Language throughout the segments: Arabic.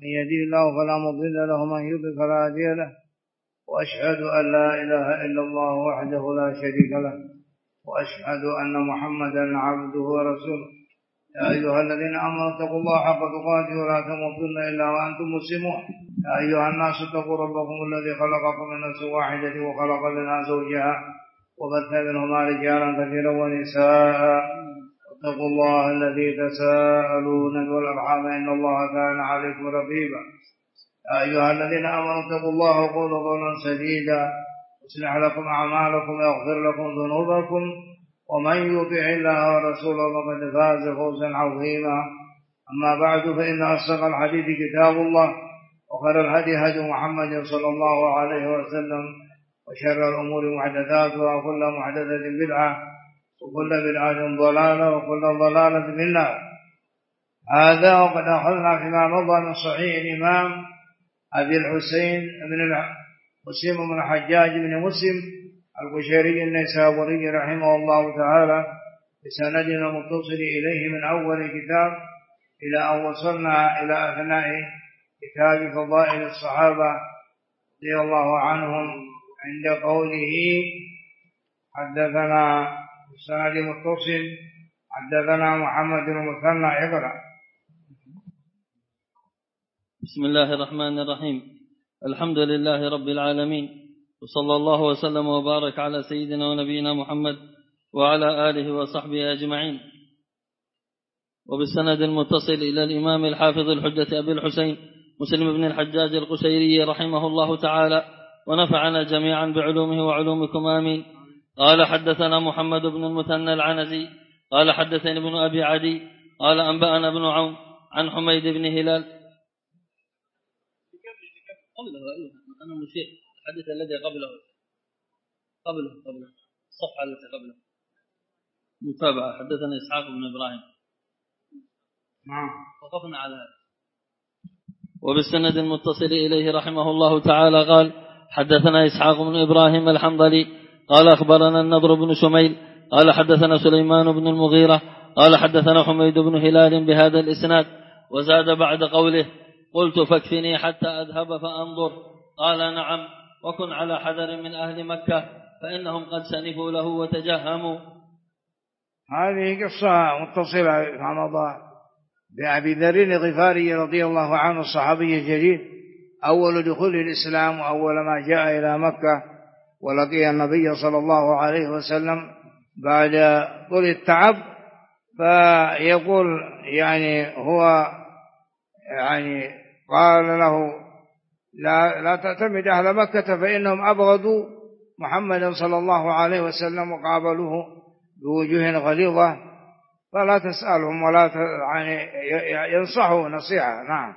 من يهده الله فلا مضل له ومن يضلل فلا هادي له وأشهد أن لا إله إلا الله وحده لا شريك له وأشهد أن محمدا عبده ورسوله يا أيها الذين آمنوا اتقوا الله حق تقاته ولا تموتن إلا وأنتم مسلمون يا أيها الناس اتقوا ربكم الذي خلقكم من نفس واحدة وخلق منها زوجها وبث منهما رجالا كثيرا ونساء اتقوا الله الذي تساءلون والأرحام إن الله كان عليكم رقيبا يا أيها الذين آمنوا اتقوا الله وقولوا قولا سديدا يصلح لكم أعمالكم ويغفر لكم ذنوبكم ومن يطع الله ورسوله فقد فاز فوزا عظيما أما بعد فإن أصدق الحديث كتاب الله وخير الهدي هدي محمد صلى الله عليه وسلم وشر الأمور محدثاتها وكل محدثة بدعة وكل بدعة ضلالة وكل ضلالة في النار. هذا وقد أخذنا فيما مضى من صحيح الإمام أبي الحسين مسلم بن الحجاج بن مسلم القشيري النيسابوري رحمه الله تعالى بسندنا المتصل إليه من أول الكتاب إلى أن وصلنا إلى أثناء كتاب فضائل الصحابة رضي الله عنهم عند قوله حدثنا بسند متصل حدثنا محمد بن مثنى اقرأ. بسم الله الرحمن الرحيم. الحمد لله رب العالمين وصلى الله وسلم وبارك على سيدنا ونبينا محمد وعلى آله وصحبه أجمعين. وبالسند المتصل إلى الإمام الحافظ الحجة أبي الحسين مسلم بن الحجاج القشيري رحمه الله تعالى ونفعنا جميعا بعلومه وعلومكم آمين. قال حدثنا محمد بن المثنى العنزي قال حدثني ابن أبي عدي قال أنبأنا ابن عون عن حميد بن هلال أنا مشير الحديث الذي قبله الصفحة التي قبله متابعة. حدثنا إسحاق بن إبراهيم وقفنا على هذا. وبالسند المتصل إليه رحمه الله تعالى قال حدثنا إسحاق بن إبراهيم الحنظلي قال أخبرنا النضر بن شميل قال حدثنا سليمان بن المغيرة قال حدثنا حميد بن هلال بهذا الإسناد وزاد بعد قوله قلت فاكفني حتى أذهب فأنظر قال نعم وكن على حذر من أهل مكة فإنهم قد سنفوا له وتجهموا. هذه قصة متصلة في مضى بأبي ذر الغفاري رضي الله عنه الصحابي الجليل أول دخول الإسلام وأول ما جاء إلى مكة ولقي النبي صلى الله عليه وسلم بعد طول التعب فيقول هو قال له لا تعتمد أهل مكة فإنهم أبغضوا محمدا صلى الله عليه وسلم وقابلوه بوجوه غليظة فلا تسألهم ولا ينصحوا نصيحة. نعم.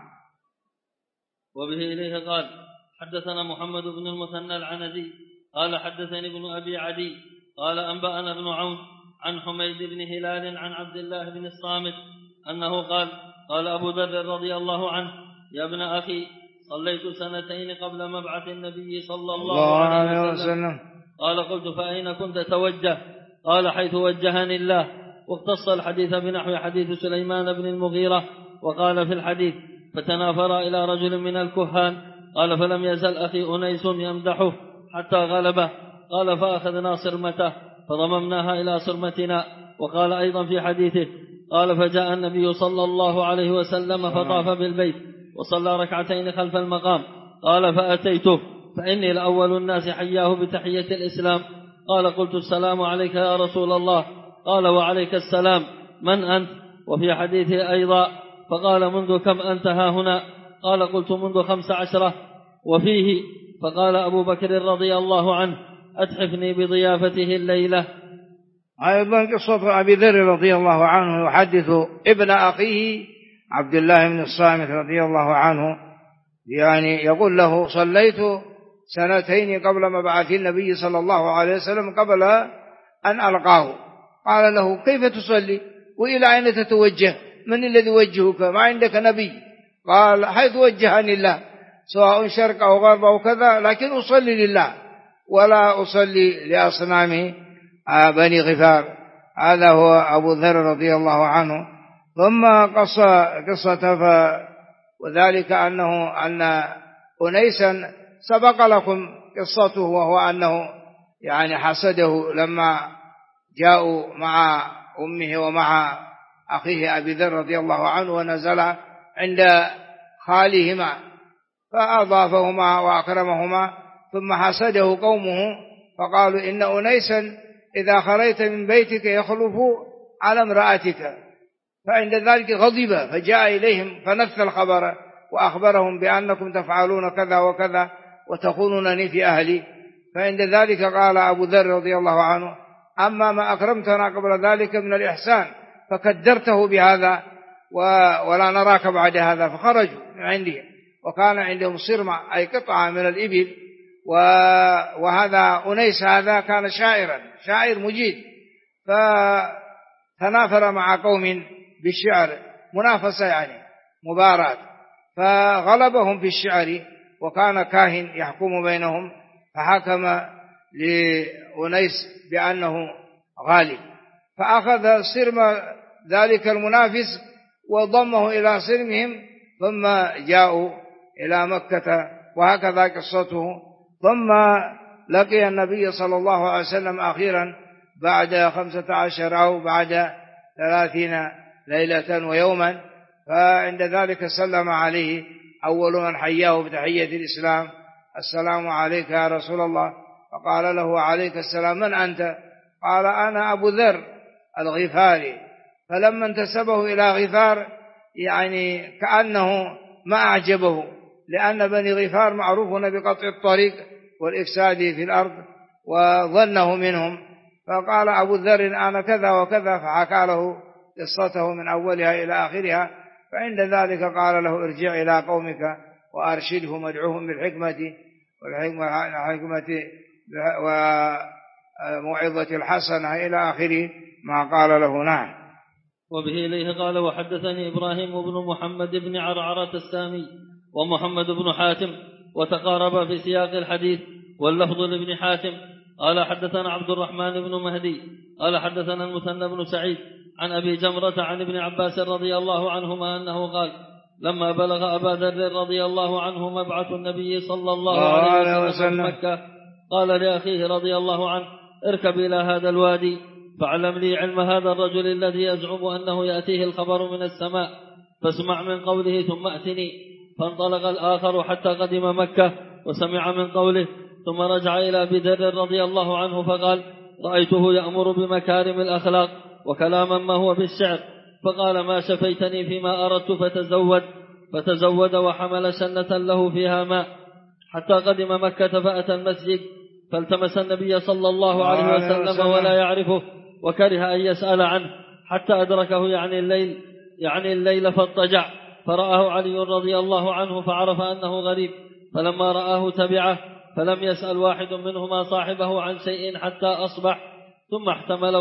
وبه إليه قال حدثنا محمد بن المثنى العنزي قال حدثني ابن أبي عدي قال أنبأنا ابن عون عن حميد بن هلال عن عبد الله بن الصامت أنه قال أبو ذر رضي الله عنه يا ابن أخي صليت 2 قبل مبعث النبي صلى الله عليه وسلم. قال قلت فأين كنت توجه؟ قال حيث وجهني الله. واختص الحديث بنحو حديث سليمان بن المغيرة وقال في الحديث فتنافر إلى رجل من الكهان قال فلم يزل أخي أنيس يمدحه حتى غلبه قال فأخذنا صرمته فضممناها إلى صرمتنا. وقال أيضا في حديثه قال فجاء النبي صلى الله عليه وسلم فطاف بالبيت وصلى 2 ركعتين خلف المقام قال فأتيته فإني لأول الناس حياه بتحية الإسلام. قال قلت السلام عليك يا رسول الله. قال وعليك السلام من أنت؟ وفي حديثه أيضا فقال منذ كم أنت ها هنا؟ قال قلت منذ 15. وفيه فقال أبو بكر رضي الله عنه أتحفني بضيافته الليلة. أيضا قصة أبي ذر رضي الله عنه يحدث ابن أخيه عبد الله بن الصامت رضي الله عنه يقول له صليت 2 قبل مبعث النبي صلى الله عليه وسلم قبل أن ألقاه. قال له كيف تصلي وإلى أين تتوجه؟ من الذي وجهك؟ ما عندك نبي؟ قال حيث وجهني الله سواء شرق أو غرب أو كذا لكن أصلي لله ولا أصلي لأصنام بني غفار. هذا هو أبو ذر رضي الله عنه. ثم قصته وذلك أن أنيسا سبق لكم قصته، وهو أنه يعني حسده لما جاءوا مع أمه ومع أخيه أبي ذر رضي الله عنه ونزل عند خالهما فأضافهما وأكرمهما، ثم حسده قومه فقالوا إن أنيسا إذا خرجت من بيتك يخلف على امرأتك، فعند ذلك غضب فجاء إليهم فنفى الخبر وأخبرهم بأنكم تفعلون كذا وكذا وتخونونني في أهلي. فعند ذلك قال أبو ذر رضي الله عنه أما ما أكرمتنا قبل ذلك من الإحسان فكدرته بهذا ولا نراك بعد هذا، فخرجوا من عنده وكان عندهم صرمة أي قطعة من الإبل، وهذا أنيس هذا كان شاعر مجيد، فتنافر مع قوم بالشعر منافسة يعني مباراة، فغلبهم في الشعر وكان كاهن يحكم بينهم، فحكم لأنيس بأنه غالب، فأخذ صرم ذلك المنافس وضمه إلى صرمهم ثم جاءوا إلى مكة، وهكذا قصته. ثم لقي النبي صلى الله عليه وسلم أخيرا بعد 15 أو بعد 30 ليلة ويوما، فعند ذلك سلم عليه أول من حياه بتحية الإسلام السلام عليك يا رسول الله، فقال له عليك السلام من أنت؟ قال أنا أبو ذر الغفاري. فلما انتسبه إلى غفار يعني كأنه ما أعجبه، لأن بني غفار معروفون بقطع الطريق والإفساد في الأرض وظنه منهم، فقال أبو ذر أنا كذا وكذا، فحكى له قصته من أولها إلى آخرها. فعند ذلك قال له ارجع إلى قومك وأرشدهم وادعوهم بالحكمة وموعظة الحسنة إلى آخره ما قال له. نعم. وبه إليه قال وحدثني إبراهيم بن محمد بن عرعرة السامي ومحمد بن حاتم وتقارب في سياق الحديث واللفظ لابن حاتم قال حدثنا عبد الرحمن بن مهدي قال حدثنا المثنى بن سعيد عن أبي جمرة عن ابن عباس رضي الله عنهما أنه قال لما بلغ أبا ذر رضي الله عنه مبعث النبي صلى الله عليه وسلم مكة قال لأخيه رضي الله عنه اركب إلى هذا الوادي فاعلم لي علم هذا الرجل الذي يزعم أنه يأتيه الخبر من السماء فاسمع من قوله ثم أتني. فانطلق الآخر حتى قدم مكة وسمع من قوله ثم رجع إلى أبي ذر رضي الله عنه فقال رأيته يأمر بمكارم الأخلاق وكلاما ما هو بالشعر، فقال ما شفيتني فيما أردت فتزود وحمل شنة له فيها ماء حتى قدم مكة فأتى المسجد فالتمس النبي صلى الله عليه وسلم ولا يعرفه وكره أن يسأل عنه حتى أدركه يعني الليل فاضطجع فرآه علي رضي الله عنه فعرف أنه غريب، فلما رآه تبعه فلم يسأل واحد منهما صاحبه عن شيء حتى أصبح ثم احتمل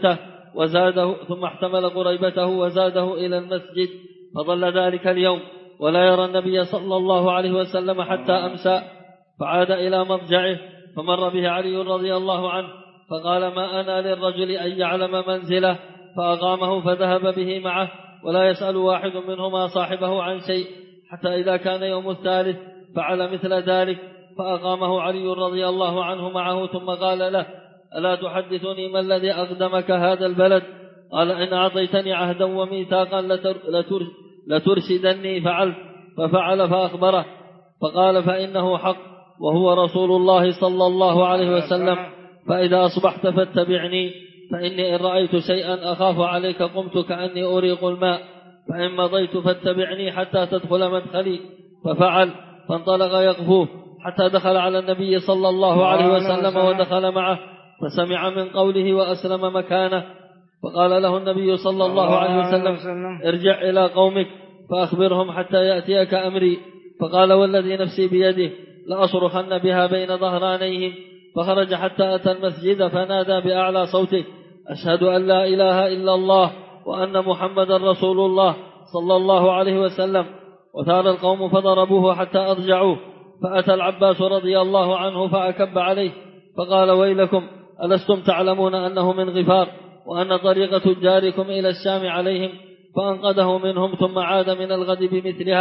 قريبته وزاده إلى المسجد، فظل ذلك اليوم ولا يرى النبي صلى الله عليه وسلم حتى أمسى، فعاد إلى مضجعه فمر به علي رضي الله عنه فقال ما أنا للرجل أن يعلم منزله، فأقامه فذهب به معه ولا يسأل واحد منهما صاحبه عن شيء حتى إذا كان يوم الثالث فعل مثل ذلك فأقامه علي رضي الله عنه معه ثم قال له ألا تحدثني ما الذي أقدمك هذا البلد؟ قال إن أعطيتني عهدا وميثاقا لترشدني فعلت، ففعل فأخبره فقال فإنه حق وهو رسول الله صلى الله عليه وسلم، فإذا أصبحت فاتبعني فإني إن رأيت شيئا أخاف عليك قمت كأني أريق الماء، فإن مضيت فاتبعني حتى تدخل مدخلي، ففعل فانطلق يقفوه حتى دخل على النبي صلى الله عليه وسلم ودخل معه فسمع من قوله وأسلم مكانه، فقال له النبي صلى الله عليه وسلم ارجع إلى قومك فأخبرهم حتى يأتيك أمري، فقال والذي نفسي بيده لأصرخن بها بين ظهرانيهم، فخرج حتى أتى المسجد فنادى بأعلى صوته أشهد أن لا إله إلا الله وأن محمد رسول الله صلى الله عليه وسلم، وثار القوم فضربوه حتى أضجعوه، فأتى العباس رضي الله عنه فأكب عليه فقال ويلكم ألستم تعلمون أنه من غفار وأن طريق تجاركم إلى الشام عليهم؟ فأنقذه منهم ثم عاد من الغد بمثلها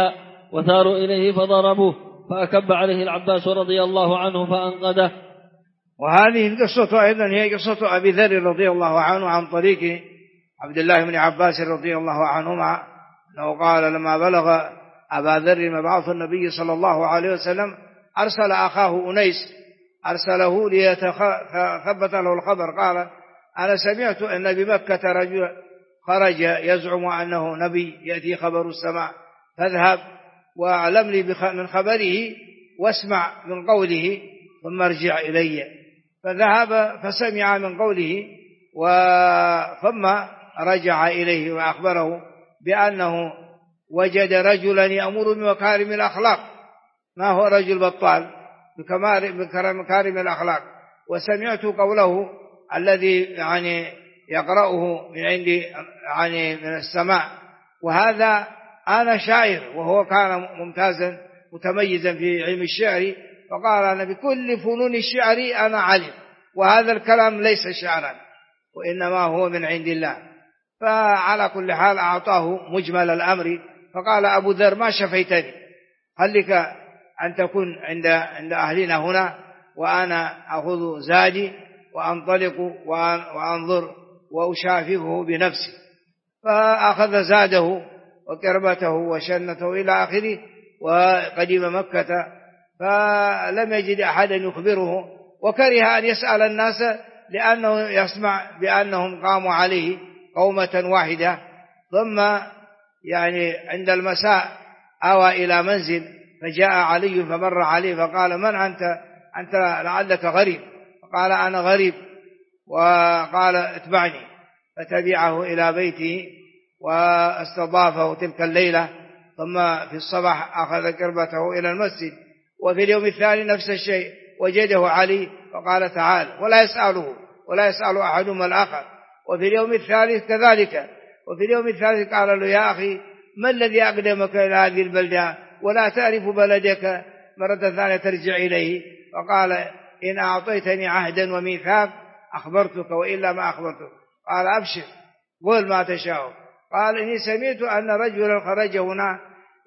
وثاروا إليه فضربوه فأكب عليه العباس رضي الله عنه فأنقذه. وهذه القصة أيضا هي قصة أبي ذر رضي الله عنه عن طريق عبد الله بن عباس رضي الله عنهما أنه قال لما بلغ أبا ذر مبعوث النبي صلى الله عليه وسلم أرسل أخاه أنيس أرسله ليتثبت له الخبر. قال أنا سمعت أن بمكة رجل خرج يزعم أنه نبي يأتي خبر السماء، فاذهب واعلم لي من خبره واسمع من قوله ثم ارجع إلي. فذهب فسمع من قوله ثم رجع إليه وأخبره بأنه وجد رجلا يأمر بمكارم الأخلاق، ما هو رجل بطال بمكارم الأخلاق. وسمعت قوله الذي يعني يقرأه من عندي يعني من السماء، وهذا أنا شاعر، وهو كان ممتازا متميزا في علم الشعر، فقال أنا بكل فنون الشعر أنا علم، وهذا الكلام ليس شعرا وإنما هو من عند الله. فعلى كل حال أعطاه مجمل الأمر. فقال أبو ذر ما شفيتني، خليك أن تكون عند أهلنا هنا وأنا أخذ زادي وأنطلق وأنظر وأشاففه بنفسي. فأخذ زاده وكربته وشنته إلى آخره وقدم مكة، فلم يجد أحدا يخبره، وكره أن يسأل الناس لأنه يسمع بأنهم قاموا عليه قومة واحدة. ثم يعني عند المساء آوى إلى منزل، فجاء علي فمر عليه فقال من أنت لعلك غريب؟ فقال أنا غريب. وقال اتبعني، فتبعه إلى بيته واستضافه تلك الليلة. ثم في الصباح أخذ كربته إلى المسجد، وفي اليوم الثاني نفس الشيء وجده علي فقال تعال، ولا يسأل أحدهما الآخر. وفي اليوم الثالث كذلك. وفي اليوم الثالث قال له يا أخي ما الذي أقدمك إلى هذه البلدة ولا تعرف بلدك مرة ثانية ترجع إليه؟ فقال إن أعطيتني عهدا وميثاق أخبرتك وإلا ما أخبرتك. قال أبشر قل ما تشاء. قال إني سمعت أن رجلا خرج هنا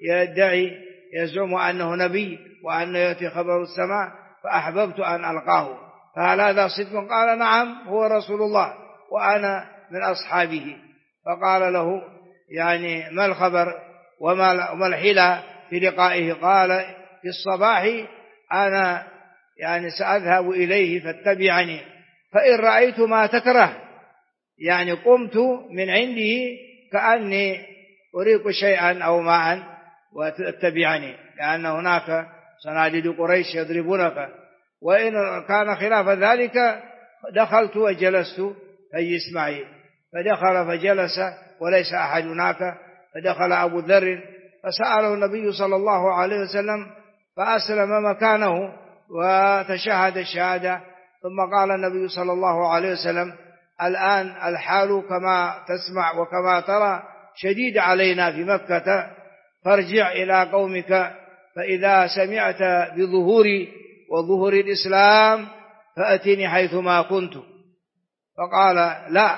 يزعم أنه نبي وأنه يأتي خبر السماء، فأحببت أن ألقاه، فهل هذا صدق؟ قال نعم هو رسول الله وأنا من أصحابه. فقال له يعني ما الخبر وما الحيلة في لقائه؟ قال في الصباح أنا يعني سأذهب إليه فاتبعني، فإن رأيت ما تكره يعني قمت من عنده كأني أريق شيئا أو ماء واتبعني، لأن هناك صناديد قريش يضربونك. وإن كان خلاف ذلك دخلت وجلست فاجلس معي. فدخل فجلس وليس أحد هناك. فدخل أبو ذر فسأله النبي صلى الله عليه وسلم فأسلم مكانه وتشهد الشهادة. ثم قال النبي صلى الله عليه وسلم الآن الحال كما تسمع وكما ترى شديد علينا في مكة، فارجع إلى قومك، فإذا سمعت بظهوري وظهور الإسلام فأتني حيثما كنت. فقال لا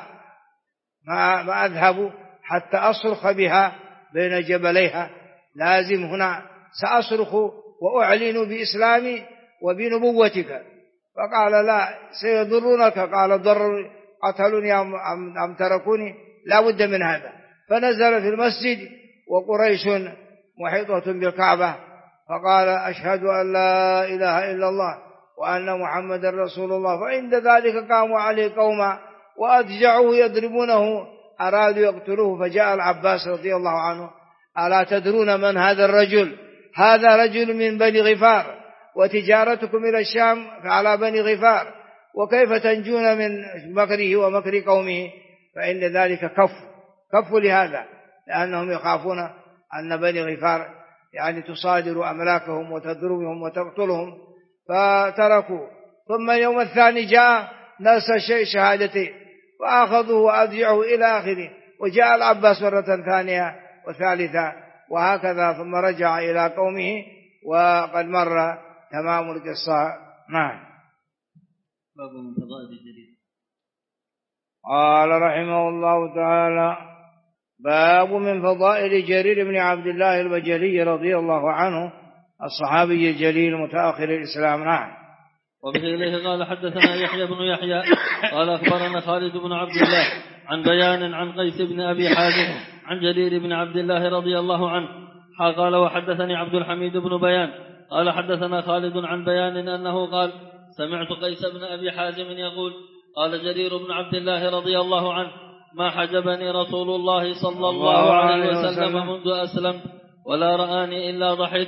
ما أذهب حتى أصرخ بها بين جبليها، لازم هنا سأصرخ وأعلن بإسلامي وبنبوتك. فقال لا سيضرونك. قال ضروا قتلوني أم تركوني؟ لا بد من هذا. فنزل في المسجد وقريش محيطة بالكعبة، فقال أشهد أن لا إله إلا الله وأن محمد رسول الله. فعند ذلك قاموا عليه قوما وأضجعوه يضربونه، أرادوا يقتلوه. فجاء العباس رضي الله عنه ألا تدرون من هذا الرجل؟ هذا رجل من بني غفار، وتجارتكم إلى الشام على بني غفار، وكيف تنجون من مكره ومكر قومه؟ فإن ذلك كف لهذا، لأنهم يخافون أن بني غفار يعني تصادر أملاكهم وتضربهم وتقتلهم، فتركوا. ثم اليوم الثاني جاء نفس شهادتين فأخذوه وأضجعوه إلى آخره. وجاء العباس مرة ثانية وثالثة وهكذا، ثم رجع إلى قومه وقد مر تمام القصة. نعم. باب من فضائل الجليل. قال رحمه الله تعالى باب من فضائل جرير بن عبد الله البجلي رضي الله عنه الصحابي الجليل متأخر الإسلام. نعم. وبه إليه قال حدثنا يحيى بن يحيى قال أخبرنا خالد بن عبد الله عن بيان عن قيس بن أبي حازم عن جرير بن عبد الله رضي الله عنه قال وحدثني عبد الحميد بن بيان قال حدثنا خالد عن بيان أنه قال سمعت قيس بن أبي حازم يقول قال جرير بن عبد الله رضي الله عنه ما حجبني رسول الله صلى الله عليه وسلم منذ أسلم ولا رآني إلا ضحك.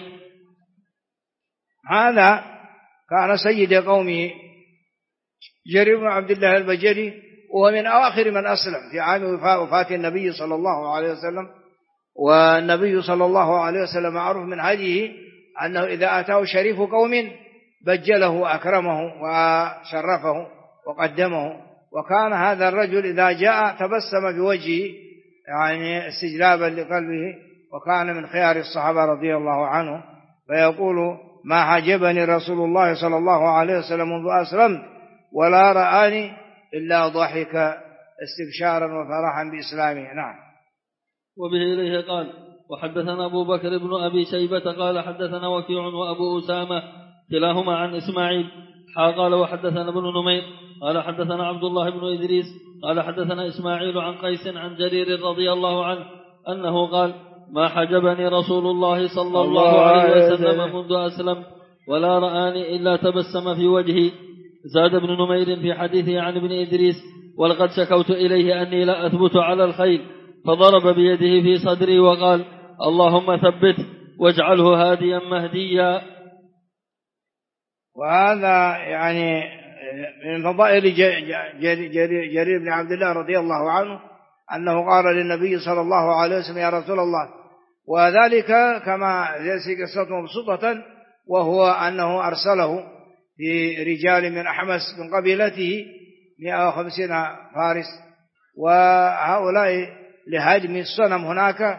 هذا كان سيد قومه جرير بن عبد الله البجلي، وهو من أواخر من أسلم في عام وفاة النبي صلى الله عليه وسلم. والنبي صلى الله عليه وسلم معروف من هديه أنه إذا أتاه شريف قوم بجله وأكرمه وشرفه وقدمه، وكان هذا الرجل إذا جاء تبسم بوجهه يعني استجلابا لقلبه، وكان من خيار الصحابة رضي الله عنه، فيقول ما حجبني رسول الله صلى الله عليه وسلم منذ أسلمت ولا رآني إلا ضحك استبشارا وفرحا بإسلامه. نعم. وبه إليه قال وحدثنا أبو بكر بن أبي شيبة قال حدثنا وكيع وأبو أسامة كلاهما عن إسماعيل قال وحدثنا ابن نمير قال حدثنا عبد الله بن إدريس قال حدثنا إسماعيل عن قيس عن جرير رضي الله عنه أنه قال ما حجبني رسول الله صلى الله عليه وسلم منذ أسلم ولا رآني إلا تبسم في وجهي. زاد ابن نمير في حديثه عن ابن إدريس ولقد شكوت إليه أني لا أثبت على الخيل فضرب بيده في صدري وقال اللهم ثبت واجعله هاديا مهديا. وهذا يعني من فضائل جرير بن عبد الله رضي الله عنه أنه قال للنبي صلى الله عليه وسلم يا رسول الله، وذلك كما يأتي قصته مبسوطة، وهو أنه أرسله في رجال من أحمس من قبيلته 150 فارس، وهؤلاء لهدم الصنم هناك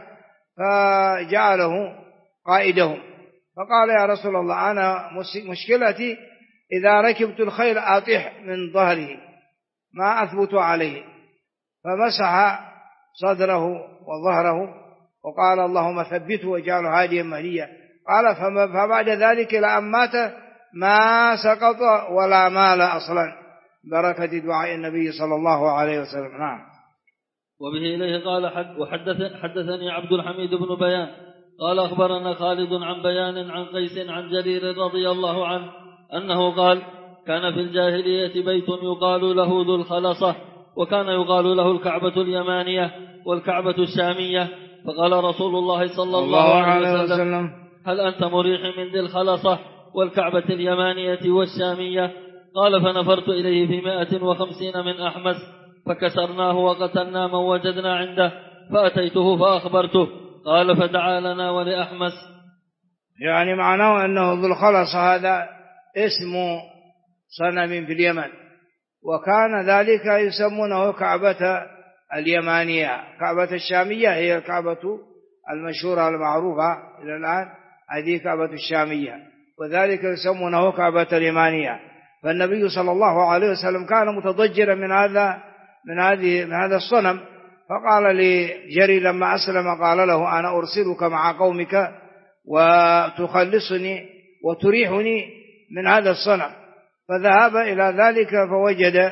فجعله قائدهم، فقال يا رسول الله أنا مشكلتي إذا ركبت الخيل أطيح من ظهره ما أثبت عليه، فمسح صدره وظهره وقال اللهم ثبته واجعله هاديا مهديا. قال فبعد ذلك لأن مات ما سقط ولا مال أصلا بركة دعاء النبي صلى الله عليه وسلم. نعم. وبه إليه قال حدثني عبد الحميد بن بيان قال أخبرنا خالد عن بيان عن قيس عن جرير رضي الله عنه أنه قال كان في الجاهلية بيت يقال له ذو الخلصة، وكان يقال له الكعبة اليمانية والكعبة الشامية، فقال رسول الله صلى الله عليه وسلم هل أنت مريح من ذي الخلصة والكعبة اليمانية والشامية؟ قال فنفرت إليه في 150 من أحمس فكسرناه وقتلنا من وجدنا عنده، فأتيته فأخبرته قال فدعا لنا ولأحمس. يعني معناه أنه ذو الخلصة هذا اسم صنم في اليمن، وكان ذلك يسمونه كعبة اليمانية. كعبة الشامية هي الكعبة المشهورة المعروفة إلى الآن، هذه كعبة الشامية، وذلك يسمونه كعبة اليمانية. فالنبي صلى الله عليه وسلم كان متضجرا من هذا الصنم، فقال لجري لما أسلم قال له أنا أرسلك مع قومك وتخلصني وتريحني من هذا الصنم. فذهب إلى ذلك فوجد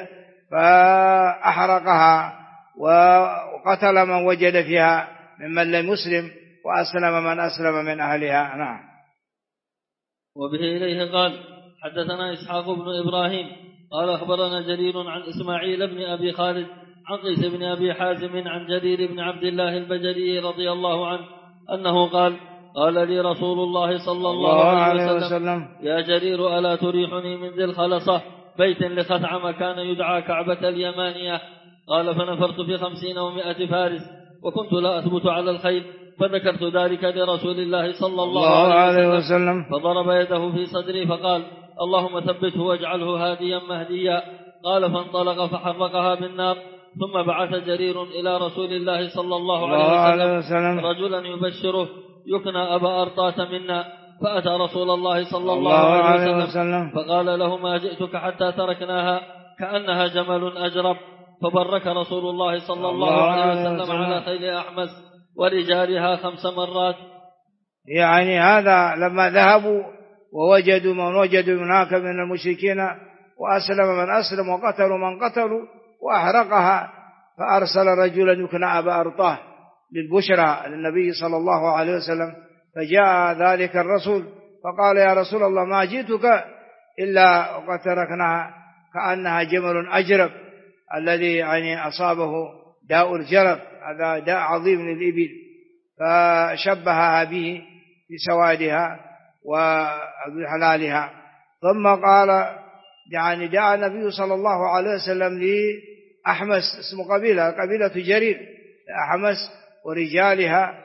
فأحرقها وقتل من وجد فيها ممن لم يسلم وأسلم من أسلم من أهلها. نعم. وبه إليه قال حدثنا إسحاق بن إبراهيم قال أخبرنا جرير عن إسماعيل بن أبي خالد عن قيس بن أبي حازم عن جرير بن عبد الله البجلي رضي الله عنه أنه قال لي رسول الله صلى الله عليه وسلم يا جرير ألا تريحني من ذي الخلصة بيت لخثعم كان يدعى كعبة اليمانية؟ قال فنفرت في 50 و100 فارس وكنت لا أثبت على الخيل، فذكرت ذلك لرسول الله صلى الله عليه وسلم فضرب يده في صدري فقال اللهم ثبته واجعله هاديا مهديا. قال فانطلق فحرقها بالنار. ثم بعث جرير إلى رسول الله صلى الله عليه وسلم رجلا يبشره يكنى أبا أرطاة منا، فأتى رسول الله صلى الله عليه وسلم فقال له ما جئتك حتى تركناها كأنها جمل أجرب. فبرك رسول الله صلى الله عليه وسلم على خيل أحمس ورجالها 5 مرات. يعني هذا لما ذهبوا ووجدوا من وجدوا هناك من المشركين وأسلم من أسلم وقتلوا من قتلوا وأحرقها، فأرسل رجلا يكنى أبا أرطاه للبشرى للنبي صلى الله عليه وسلم، فجاء ذلك الرسول فقال يا رسول الله ما جئتك إلا وقد تركناها كأنها جمل أجرب الذي يعني أصابه داء الجرب، هذا داء عظيم للإبل، فشبهها به في سوادها وحلالها. ثم قال يعني دعا النبي صلى الله عليه وسلم لأحمس، اسم قبيلة جرير، أحمس ورجالها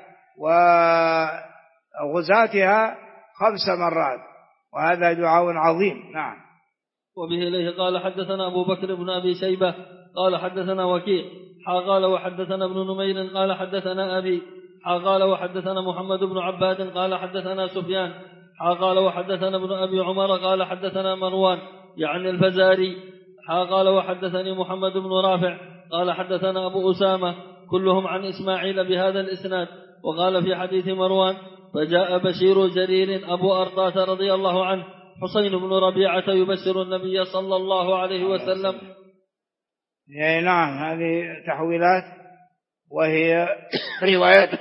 وغزاتها 5 مرات، وهذا دعاء عظيم. نعم. وبه إليه قال حدثنا أبو بكر بن أبي شيبة قال حدثنا وكيع قال وحدثنا ابن نمير قال حدثنا أبي قال وحدثنا محمد بن عباد قال حدثنا سفيان قال وحدثنا ابن أبي عمر قال حدثنا مروان يعني الفزاري قال وحدثني محمد بن رافع قال حدثنا أبو أسامة كلهم عن إسماعيل بهذا الإسناد. وقال في حديث مروان فجاء بشير جرير أبو أرطاة رضي الله عنه حسين بن ربيعة يبشر النبي صلى الله عليه وسلم. نعم، هذه تحويلات، وهي رواية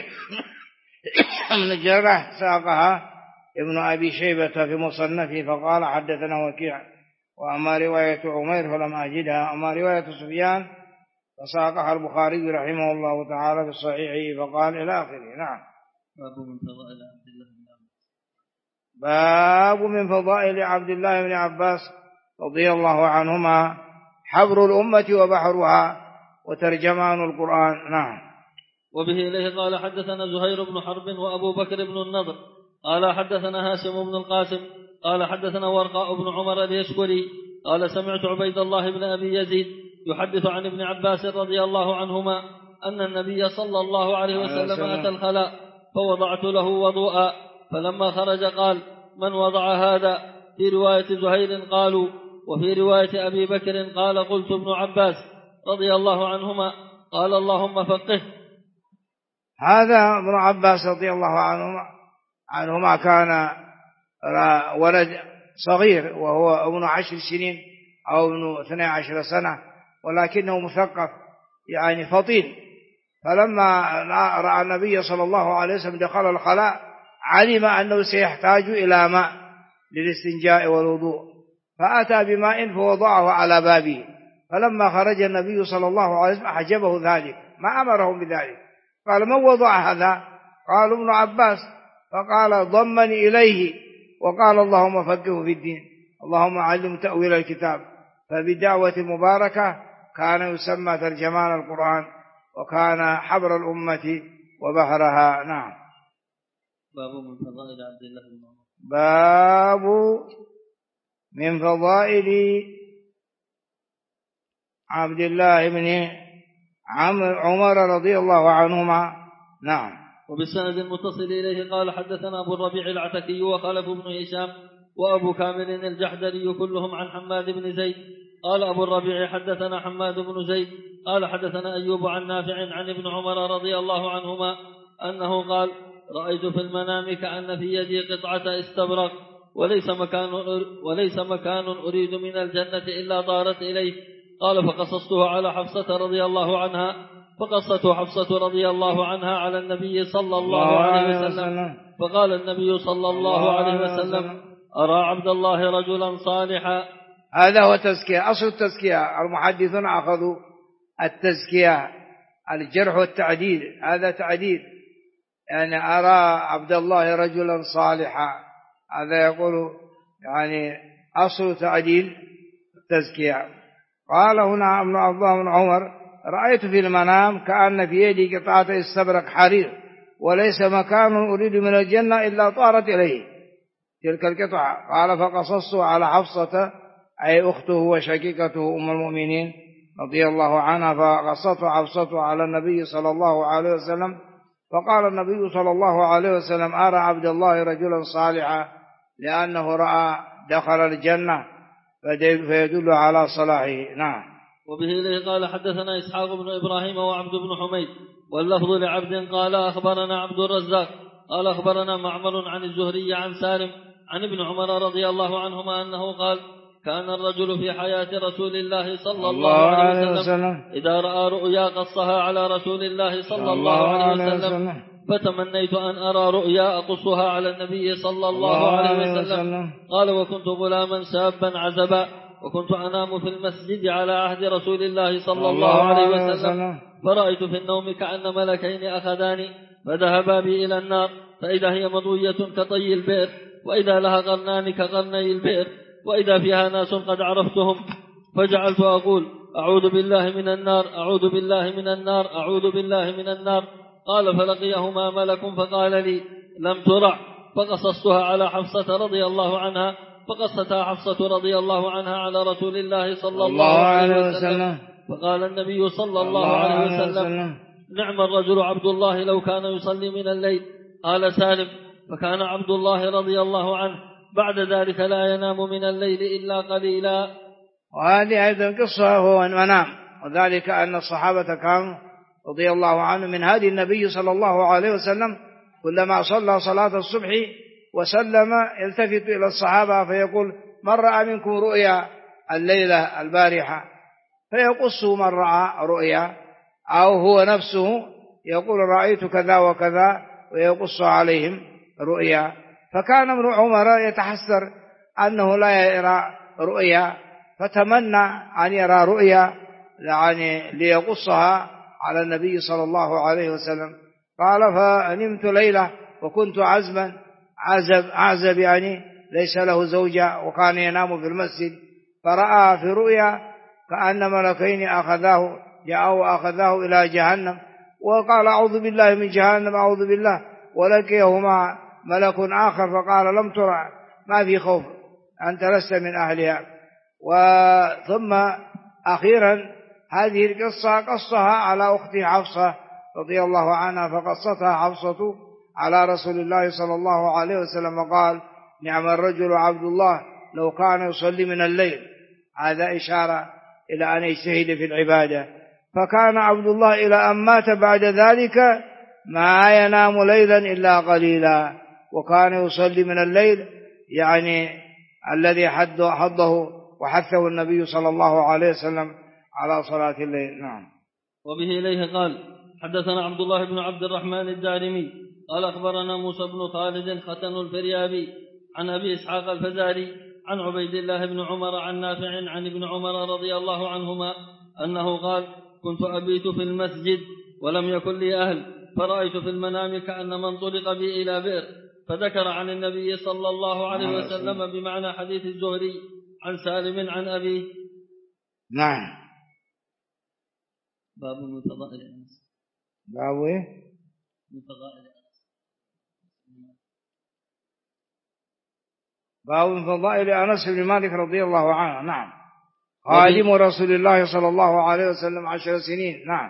من الجرح ساقها ابن أبي شيبة في مصنفه فقال حدثنا وكيع، وأما رواية عمير فلم أجدها، أما رواية سفيان فساقها البخاري رحمه الله تعالى في صحيحه فقال إلى آخره. نعم. باب من فضائل عبد الله بن عباس رضي الله عنهما حبر الأمة وبحرها وترجمان القرآن. نعم. وبه إليه قال حدثنا زهير بن حرب وأبو بكر بن النضر قال حدثنا هاشم بن القاسم قال حدثنا ورقاء بن عمر اليشكري قال سمعت عبيد الله بن أبي يزيد يحدث عن ابن عباس رضي الله عنهما أن النبي صلى الله عليه وسلم أتى الخلاء فوضعت له وضوءا، فلما خرج قال من وضع هذا؟ في رواية زهير قالوا، وفي رواية أبي بكر قال قلت ابن عباس رضي الله عنهما قال اللهم فقه. هذا ابن عباس رضي الله عنهما كان ولد صغير وهو ابن 10 سنين أو ابن 12 سنة، ولكنه مثقف يعني فطين، فلما رأى النبي صلى الله عليه وسلم دخل الخلاء علم أنه سيحتاج إلى ماء للاستنجاء والوضوء، فأتى بماء فوضعه على بابه، فلما خرج النبي صلى الله عليه وسلم أعجبه ذلك، ما أمرهم بذلك، قال من وضع هذا؟ قالوا ابن عباس، فقال ضمني إليه وقال اللهم فقهه في الدين، اللهم علم تأويل الكتاب. فبدعوة مباركة كان يسمى ترجمان القرآن، وكان حبر الأمة وبحرها. نعم. باب من فضائل عبد الله بن عمر. باب من فضائل عبد الله بن عمر رضي الله عنهما. نعم. وبالسند المتصل إليه قال حدثنا أبو الربيع العتكي وخلف بن هشام وأبو كامل الجحدري كلهم عن حماد بن زيد قال أبو الربيع حدثنا حماد بن زيد قال حدثنا أيوب عن نافع عن ابن عمر رضي الله عنهما أنه قال رأيت في المنام كأن في يدي قطعة استبرق وليس مكان أريد من الجنة إلا طارت إليه. قال فقصصته على حفصة رضي الله عنها، فقصته حفصة رضي الله عنها على النبي صلى الله عليه وسلم، فقال النبي صلى الله عليه وسلم أرى عبد الله رجلا صالحا. هذا هو تزكية، أصل التزكية. المحدثون أخذوا التزكية الجرح والتعديل، هذا تعديل، يعني أرى عبد الله رجلا صالحا، هذا يقول يعني أصل تعديل التزكية. قال هنا ابن الله بن عمر رأيت في المنام كأن في يدي قطعة استبرق حرير وليس مكان أريد من الجنة إلا طارت إليه تلك القطعة. قال فقصصته على حفصة أي أخته وشقيقته أم المؤمنين رضي الله عنها، فقصته حفصة على النبي صلى الله عليه وسلم، فقال النبي صلى الله عليه وسلم أرى عبد الله رجلا صالحا، لأنه رأى دخل الجنة فيدل على صلاحه. نعم. وبه إليه قال حدثنا إسحاق بن إبراهيم وعبد بن حميد واللفظ لعبد قال أخبرنا عبد الرزاق قال أخبرنا معمر عن الزهري عن سالم عن ابن عمر رضي الله عنهما أنه قال كان الرجل في حياة رسول الله صلى الله عليه وسلم إذا رأى رؤيا قصها على رسول الله صلى الله عليه وسلم فتمنيت أن أرى رؤيا أقصها على النبي صلى الله عليه وسلم. قال وكنت غلاما شابا عزبا وكنت أنام في المسجد على عهد رسول الله صلى الله عليه وسلم فرأيت في النوم كأن ملكين أخذاني فذهبا بي إلى النار فإذا هي مضوية كطي البئر وإذا لها قرنان كقرني البئر وإذا فيها ناس قد عرفتهم فجعلت أقول أعوذ بالله من النار أعوذ بالله من النار أعوذ بالله من النار. قال فلقيهما ملك فقال لي لم ترع فقصصتها على حفصة رضي الله عنها فقصتها حفصة رضي الله عنها على رسول الله صلى الله عليه وسلم. فقال النبي صلى الله عليه وسلم نعم الرجل عبد الله لو كان يصلي من الليل. قال سالم فكان عبد الله رضي الله عنه بعد ذلك لا ينام من الليل إلا قليلا. وهذه أيضا قصة هو منام، وذلك أن الصحابة كانوا رضي الله عنهم من هدي النبي صلى الله عليه وسلم كلما صلى صلاة الصبح وسلم يلتفت إلى الصحابة فيقول من رأى منكم رؤيا الليلة البارحة فيقص من رأى رؤيا أو هو نفسه يقول رأيت كذا وكذا ويقص عليهم رؤيا. فكان ابن عمر يتحسر أنه لا يرى رؤيا فتمنى أن يرى رؤيا يعني ليقصها على النبي صلى الله عليه وسلم. قال فنمت ليلة وكنت عزب يعني ليس له زوجة وكان ينام في المسجد فرأى في رؤيا كأن ملكين أخذاه جاءوا وأخذاه إلى جهنم وقال أعوذ بالله من جهنم أعوذ بالله ولقيهما ملك آخر فقال لم ترى ما في خوف أنت لست من أهلها. وثم أخيرا هذه القصة قصها على أختي حفصة رضي الله عنها فقصتها حفصة على رسول الله صلى الله عليه وسلم وقال نعم الرجل عبد الله لو كان يصلي من الليل. هذا إشارة إلى أن يجتهد في العبادة. فكان عبد الله إلى أن مات بعد ذلك ما ينام ليلا إلا قليلا وكان يصلي من الليل يعني الذي حضه وحثه النبي صلى الله عليه وسلم على صلاة الليل. نعم. وبه إليه قال حدثنا عبد الله بن عبد الرحمن الدارمي قال أخبرنا موسى بن خالد ختن الفريابي عن أبي إسحاق الفزاري عن عبيد الله بن عمر عن نافع عن ابن عمر رضي الله عنهما أنه قال كنت أبيت في المسجد ولم يكن لي أهل فرأيت في المنام كأن من طلق بي إلى بئر فذكر عن النبي صلى الله عليه وسلم بمعنى حديث الزهري عن سالم عن أبيه. نعم. باب من فضائل أنس. باب من فضائل أنس. باب من فضائل أنس بن مالك رضي الله عنه. نعم. خادم رسول الله صلى الله عليه وسلم 10 سنين. نعم.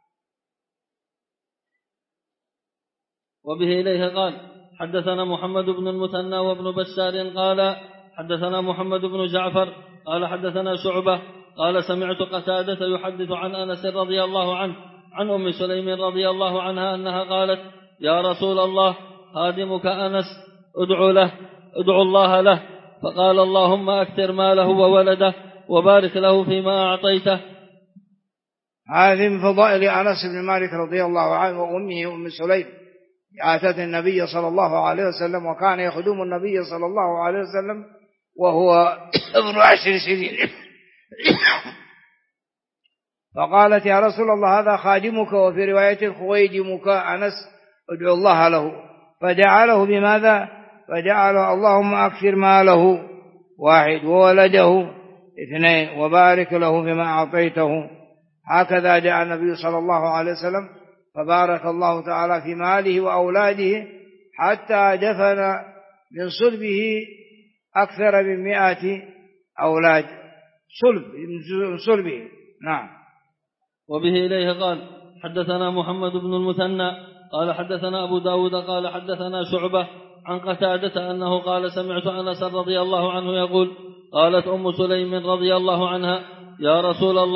وبه إليه قال حدثنا محمد بن المثنى وابن بشار قال حدثنا محمد بن جعفر قال حدثنا شعبة قال سمعت قتادة يحدث عن أنس رضي الله عنه عن أم سليم رضي الله عنها أنها قالت يا رسول الله خادمك أنس ادعو الله له فقال اللهم أكثر ماله وولده وبارك له فيما أعطيته. هذه من فضائل أنس بن مالك رضي الله عنه وأمه أم سليم آتت النبي صلى الله عليه وسلم وكان يخدم النبي صلى الله عليه وسلم وهو ابن 10 سنين. فقالت يا رسول الله هذا خادمك وفي رواية خويدمك أنس ادعو الله له فدعا له بماذا؟ فجعل اللهم أكثر ماله 1 وولده 2 وبارك له فيما أعطيته. هكذا جاء النبي صلى الله عليه وسلم فبارك الله تعالى في ماله وأولاده حتى دفن من صلبه أكثر من 100 أولاد من صلبه. نعم. وبه إليه قال حدثنا محمد بن المثنى قال حدثنا أبو داود قال حدثنا شعبة عن قتادة أنه قال سمعت أنس رضي الله عنه يقول قالت أم سليم رضي الله عنها يا رسول الله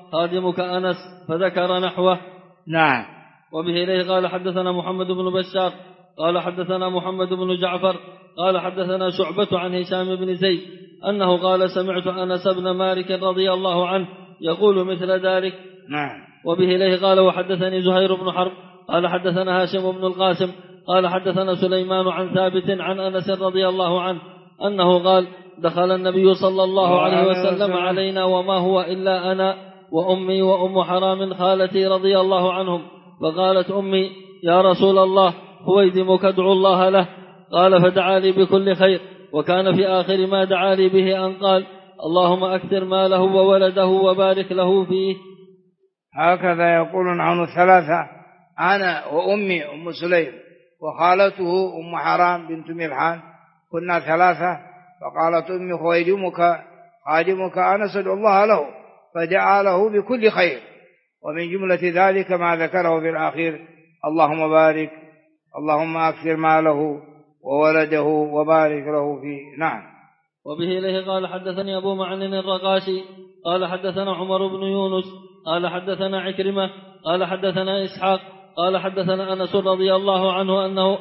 خادمك أنس، فذكر نحوه. نعم. وبه إليه قال حدثنا محمد بن بشار قال حدثنا محمد بن جعفر قال حدثنا شعبة عن هشام بن زيد أنه قال سمعت أنس بن مالك رضي الله عنه يقول مثل ذلك. نعم. وبه إليه قال وحدثني زهير بن حرب قال حدثنا هاشم بن القاسم قال حدثنا سليمان عن ثابت عن أنس رضي الله عنه أنه قال دخل النبي صلى الله عليه وسلم علينا وما هو إلا أنا وأمي وأم حرام خالتي رضي الله عنهم، فقالت أمي يا رسول الله هويدمك ادعو الله له. قال فدعا لي بكل خير، وكان في آخر ما دعا لي به أن قال اللهم أكثر ماله وولده وبارك له فيه. هكذا يقول عنه الثلاثة: أنا وأمي أم سليم وخالته أم حرام بنت ملحان، كنا ثلاثة. فقالت أمي خادمك أنس ادعو الله له، فدعا له بكل خير، ومن جملة ذلك ما ذكره في الأخير: اللهم بارك، اللهم أكثر ماله وولده وبارك له فيه. نعم. وبه إليه قال حدثني أبو معن الرقاشي قال حدثنا عمر بن يونس قال حدثنا عكرمة قال حدثنا إسحاق قال حدثنا أنس رضي الله عنه أنه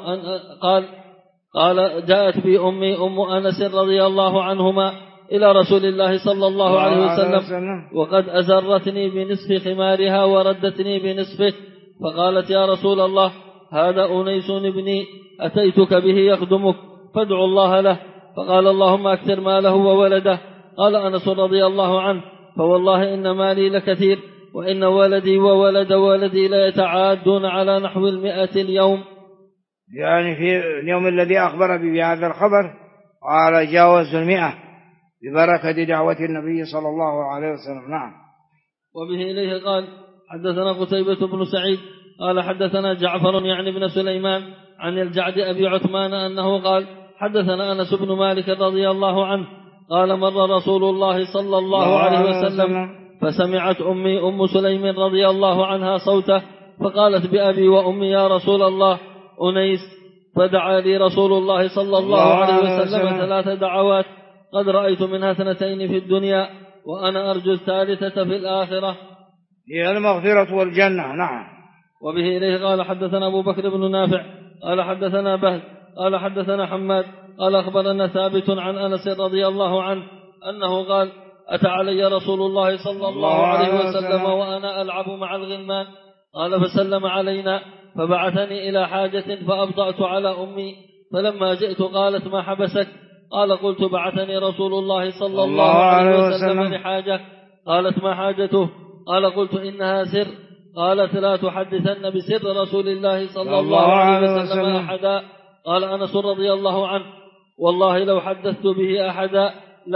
قال جاءت بي أمي أم أنس رضي الله عنهما إلى رسول الله صلى الله عليه وسلم وقد أزرتني بنصف خمارها وردتني بنصفه، فقالت يا رسول الله هذا أنيس ابني أتيتك به يخدمك فادعو الله له. فقال اللهم أكثر ماله وولده. قال أنس رضي الله عنه فوالله إن مالي لكثير، وإن ولدي وولد ولدي لا يتعادون على نحو 100 اليوم. يعني في اليوم الذي أخبر بهذا الخبر قال جاوز 100 ببركة دعوة النبي صلى الله عليه وسلم. نعم. وبه إليه قال حدثنا قتيبة بن سعيد قال حدثنا جعفر يعني بن سليمان عن الجعد أبي عثمان أنه قال حدثنا أنس بن مالك رضي الله عنه قال مر رسول الله صلى الله عليه وسلم فسمعت أمي أم سليم رضي الله عنها صوته، فقالت بأبي وأمي يا رسول الله أنيس، فدعا لي رسول الله صلى الله عليه وسلم 3 دعوات قد رأيت منها 2 في الدنيا وأنا أرجو 3 في الآخرة، هي المغفرة والجنة. نعم. وبه إليه قال حدثنا أبو بكر بن نافع قال حدثنا بهز قال حدثنا حماد قال أخبرنا ثابت عن أنس رضي الله عنه أنه قال أتى علي رسول الله صلى الله عليه وسلم وأنا ألعب مع الغلمان، قال فسلم علينا فبعثني إلى حاجة فأبطأت على أمي، فلما جئت قالت ما حبسك؟ قال قلت بعثني رسول الله صلى الله عليه وسلم لحاجة. قالت ما حاجته؟ قال قلت إنها سر. قالت لا تحدثن بسر رسول الله صلى الله عليه وسلم أحدا. قال أنس رضي الله عنه والله لو حدثت به أحدا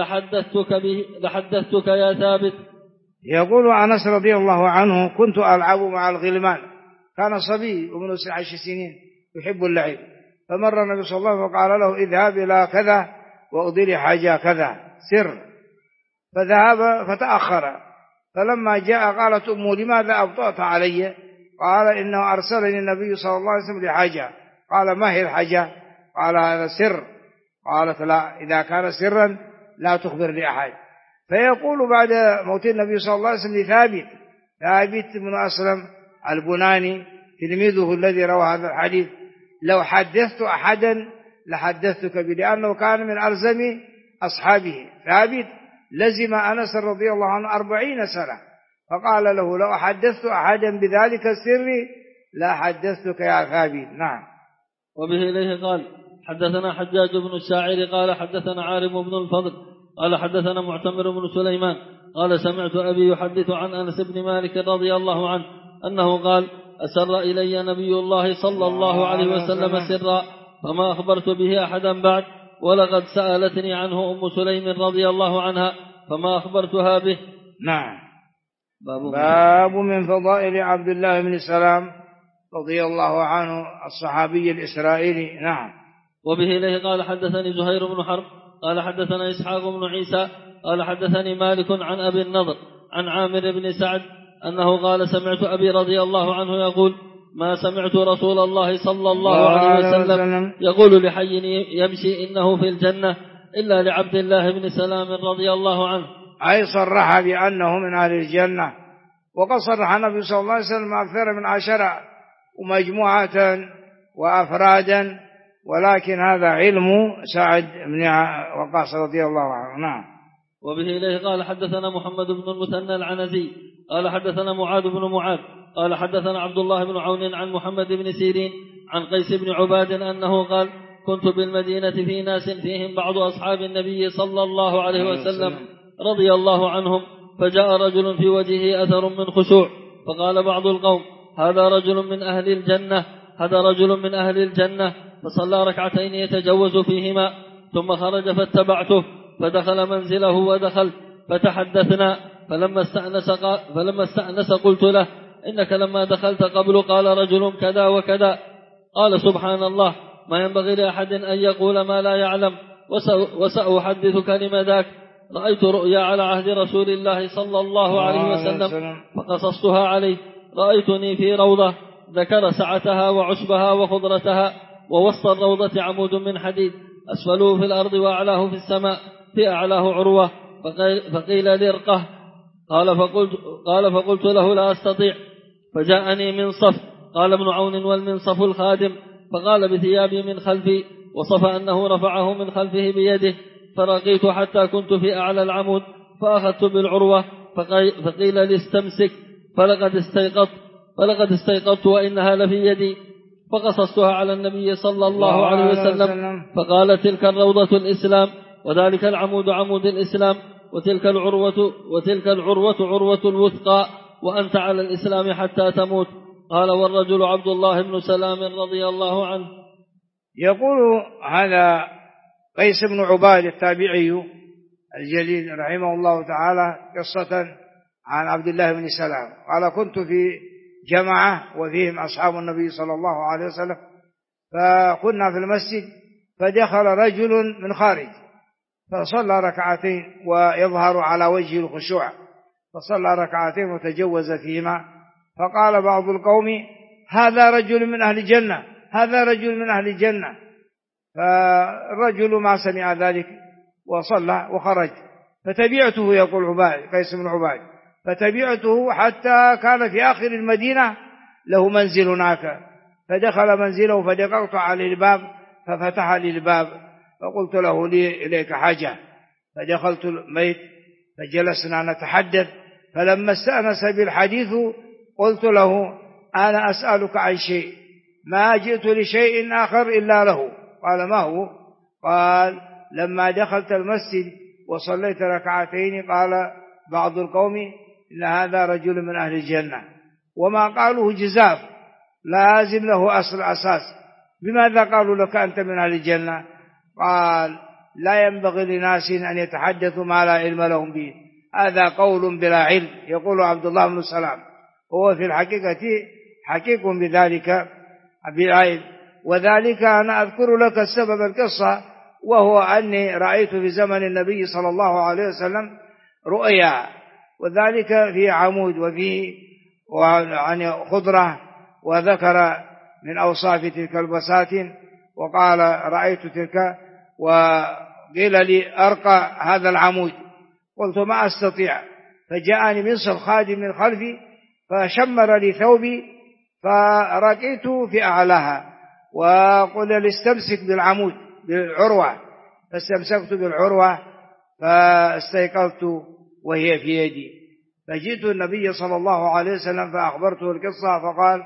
لحدثتك يا ثابت. يقول أنس رضي الله عنه كنت ألعب مع الغلمان، كان صبي ومن 10 سنين يحب اللعب، فمر النبي صلى الله عليه وسلم فقال له اذهب إلى كذا واقضي لي حاجة كذا سر، فذهب فتأخر، فلما جاء قالت أمه لماذا أبطأت علي؟ قال إنه أرسلني النبي صلى الله عليه وسلم لحاجة. قال ما هي الحاجة؟ قال هذا سر. قالت لا، إذا كان سرا لا تخبر لأحد. فيقول بعد موت النبي صلى الله عليه وسلم ثابت بن أسلم البناني تلميذه الذي روى هذا الحديث: لو حدثت أحدا لحدثتك به، لأنه كان من ألزم أصحابه. ثابت لزم أنس رضي الله عنه 40 سنة، فقال له لو حدثت أحدا بذلك السر لا حدثتك يا ثابت. نعم. وبه إليه قال حدثنا حجاج بن الشاعر قال حدثنا عارم بن الفضل قال حدثنا معتمر بن سليمان قال سمعت أبي يحدث عن أنس بن مالك رضي الله عنه أنه قال أسر إلي نبي الله صلى الله عليه وسلم سرا فما أخبرت به أحدا بعد، ولقد سألتني عنه أم سليم رضي الله عنها فما أخبرتها به. نعم. باب من فضائل عبد الله بن سلام رضي الله عنه الصحابي الإسرائيلي. نعم. وبه إليه قال حدثني زهير بن حرب قال حدثنا إسحاق بن عيسى قال حدثني مالك عن أبي النضر عن عامر بن سعد أنه قال سمعت أبي رضي الله عنه يقول ما سمعت رسول الله صلى الله عليه وسلم يقول لحي يمشي إنه في الجنة إلا لعبد الله بن سلام رضي الله عنه، أي صرح بأنه من أهل الجنة وقد صرح النبي صلى الله عليه وسلم أكثر من 10 ومجموعة وأفرادا، ولكن هذا علم سعد بن وقاص رضي الله عنه. نعم. وبه إليه قال حدثنا محمد بن المثنى العنزي قال حدثنا معاذ بن معاذ قال حدثنا عبد الله بن عون عن محمد بن سيرين عن قيس بن عباد أنه قال كنت بالمدينة في ناس فيهم بعض أصحاب النبي صلى الله عليه وسلم رضي الله عنهم، فجاء رجل في وجهه أثر من خشوع، فقال بعض القوم هذا رجل من أهل الجنة، هذا رجل من أهل الجنة، فصلى ركعتين يتجوز فيهما، ثم خرج فاتبعته، فدخل منزله ودخلت فتحدثنا، فلما استأنس قلت له إنك لما دخلت قبل قال رجل كذا وكذا. قال سبحان الله، ما ينبغي لأحد أن يقول ما لا يعلم، وسأحدثك لما ذاك. رأيت رؤيا على عهد رسول الله صلى الله عليه وسلم فقصصتها عليه. رأيتني في روضة ذكر سعتها وعشبها وخضرتها، ووسط الروضة عمود من حديد، أسفله في الأرض وأعلاه في السماء، في أعلاه عروة، فقيل لرقه. قال فقلت له لا أستطيع، فجاءني منصف. قال ابن عون والمنصف الخادم، فقال بثيابي من خلفي، وصف أنه رفعه من خلفه بيده، فرقيت حتى كنت في أعلى العمود، فأخذت بالعروة، فقيل لي استمسك، فلقد استيقظت وإنها لفي يدي، فقصصتها على النبي صلى الله عليه وسلم، فقال تلك الروضة الإسلام، وذلك العمود عمود الإسلام، وتلك العروة عروة الوثقى، وأنت على الإسلام حتى تموت. قال والرجل عبد الله بن سلام رضي الله عنه. يقول هذا قيس بن عباد التابعي الجليل رحمه الله تعالى قصة عن عبد الله بن سلام قال كنت في جماعة وفيهم أصحاب النبي صلى الله عليه وسلم، فكنا في المسجد، فدخل رجل من خارج فصلى ركعتين ويظهر على وجه الخشوع، فصلى ركعتين وتجوز فيهما، فقال بعض القوم هذا رجل من أهل الجنة، هذا رجل من أهل الجنة. فالرجل ما سمع ذلك وصلى وخرج، فتبعته، يقول عباد قيس بن عباد، فتبعته حتى كان في آخر المدينة له منزل هناك، فدخل منزله فدققت على الباب ففتح لي الباب، فقلت له لي إليك حاجة، فدخلت البيت فجلسنا نتحدث، فلما استأنس بالحديث قلت له أنا أسألك عن شيء ما جئت لشيء آخر إلا له. قال ما هو؟ قال لما دخلت المسجد وصليت ركعتين قال بعض القوم إن هذا رجل من أهل الجنة، وما قالوه جزاف لازم له أصل أساس. بماذا قالوا لك أنت من أهل الجنة؟ قال لا ينبغي لناس أن يتحدثوا ما لا علم لهم به، هذا قول بلا علم، يقول عبد الله بن سلام، هو في الحقيقة حقيق بذلك بالعلم. وذلك أنا أذكر لك السبب القصة، وهو أني رأيت في زمن النبي صلى الله عليه وسلم رؤيا، وذلك في عمود وفيه خضرة، وذكر من أوصاف تلك البساتين، وقال رأيت تلك، وقيل لي أرقى هذا العمود، قلت ما أستطيع، فجاءني منصف خادم من خلفي فشمر لي ثوبي فرقيت في أعلاها، وقل لي استمسك بالعمود بالعروة، فاستمسكت بالعروة فاستيقظت وهي في يدي، فجئت النبي صلى الله عليه وسلم فأخبرته القصة، فقال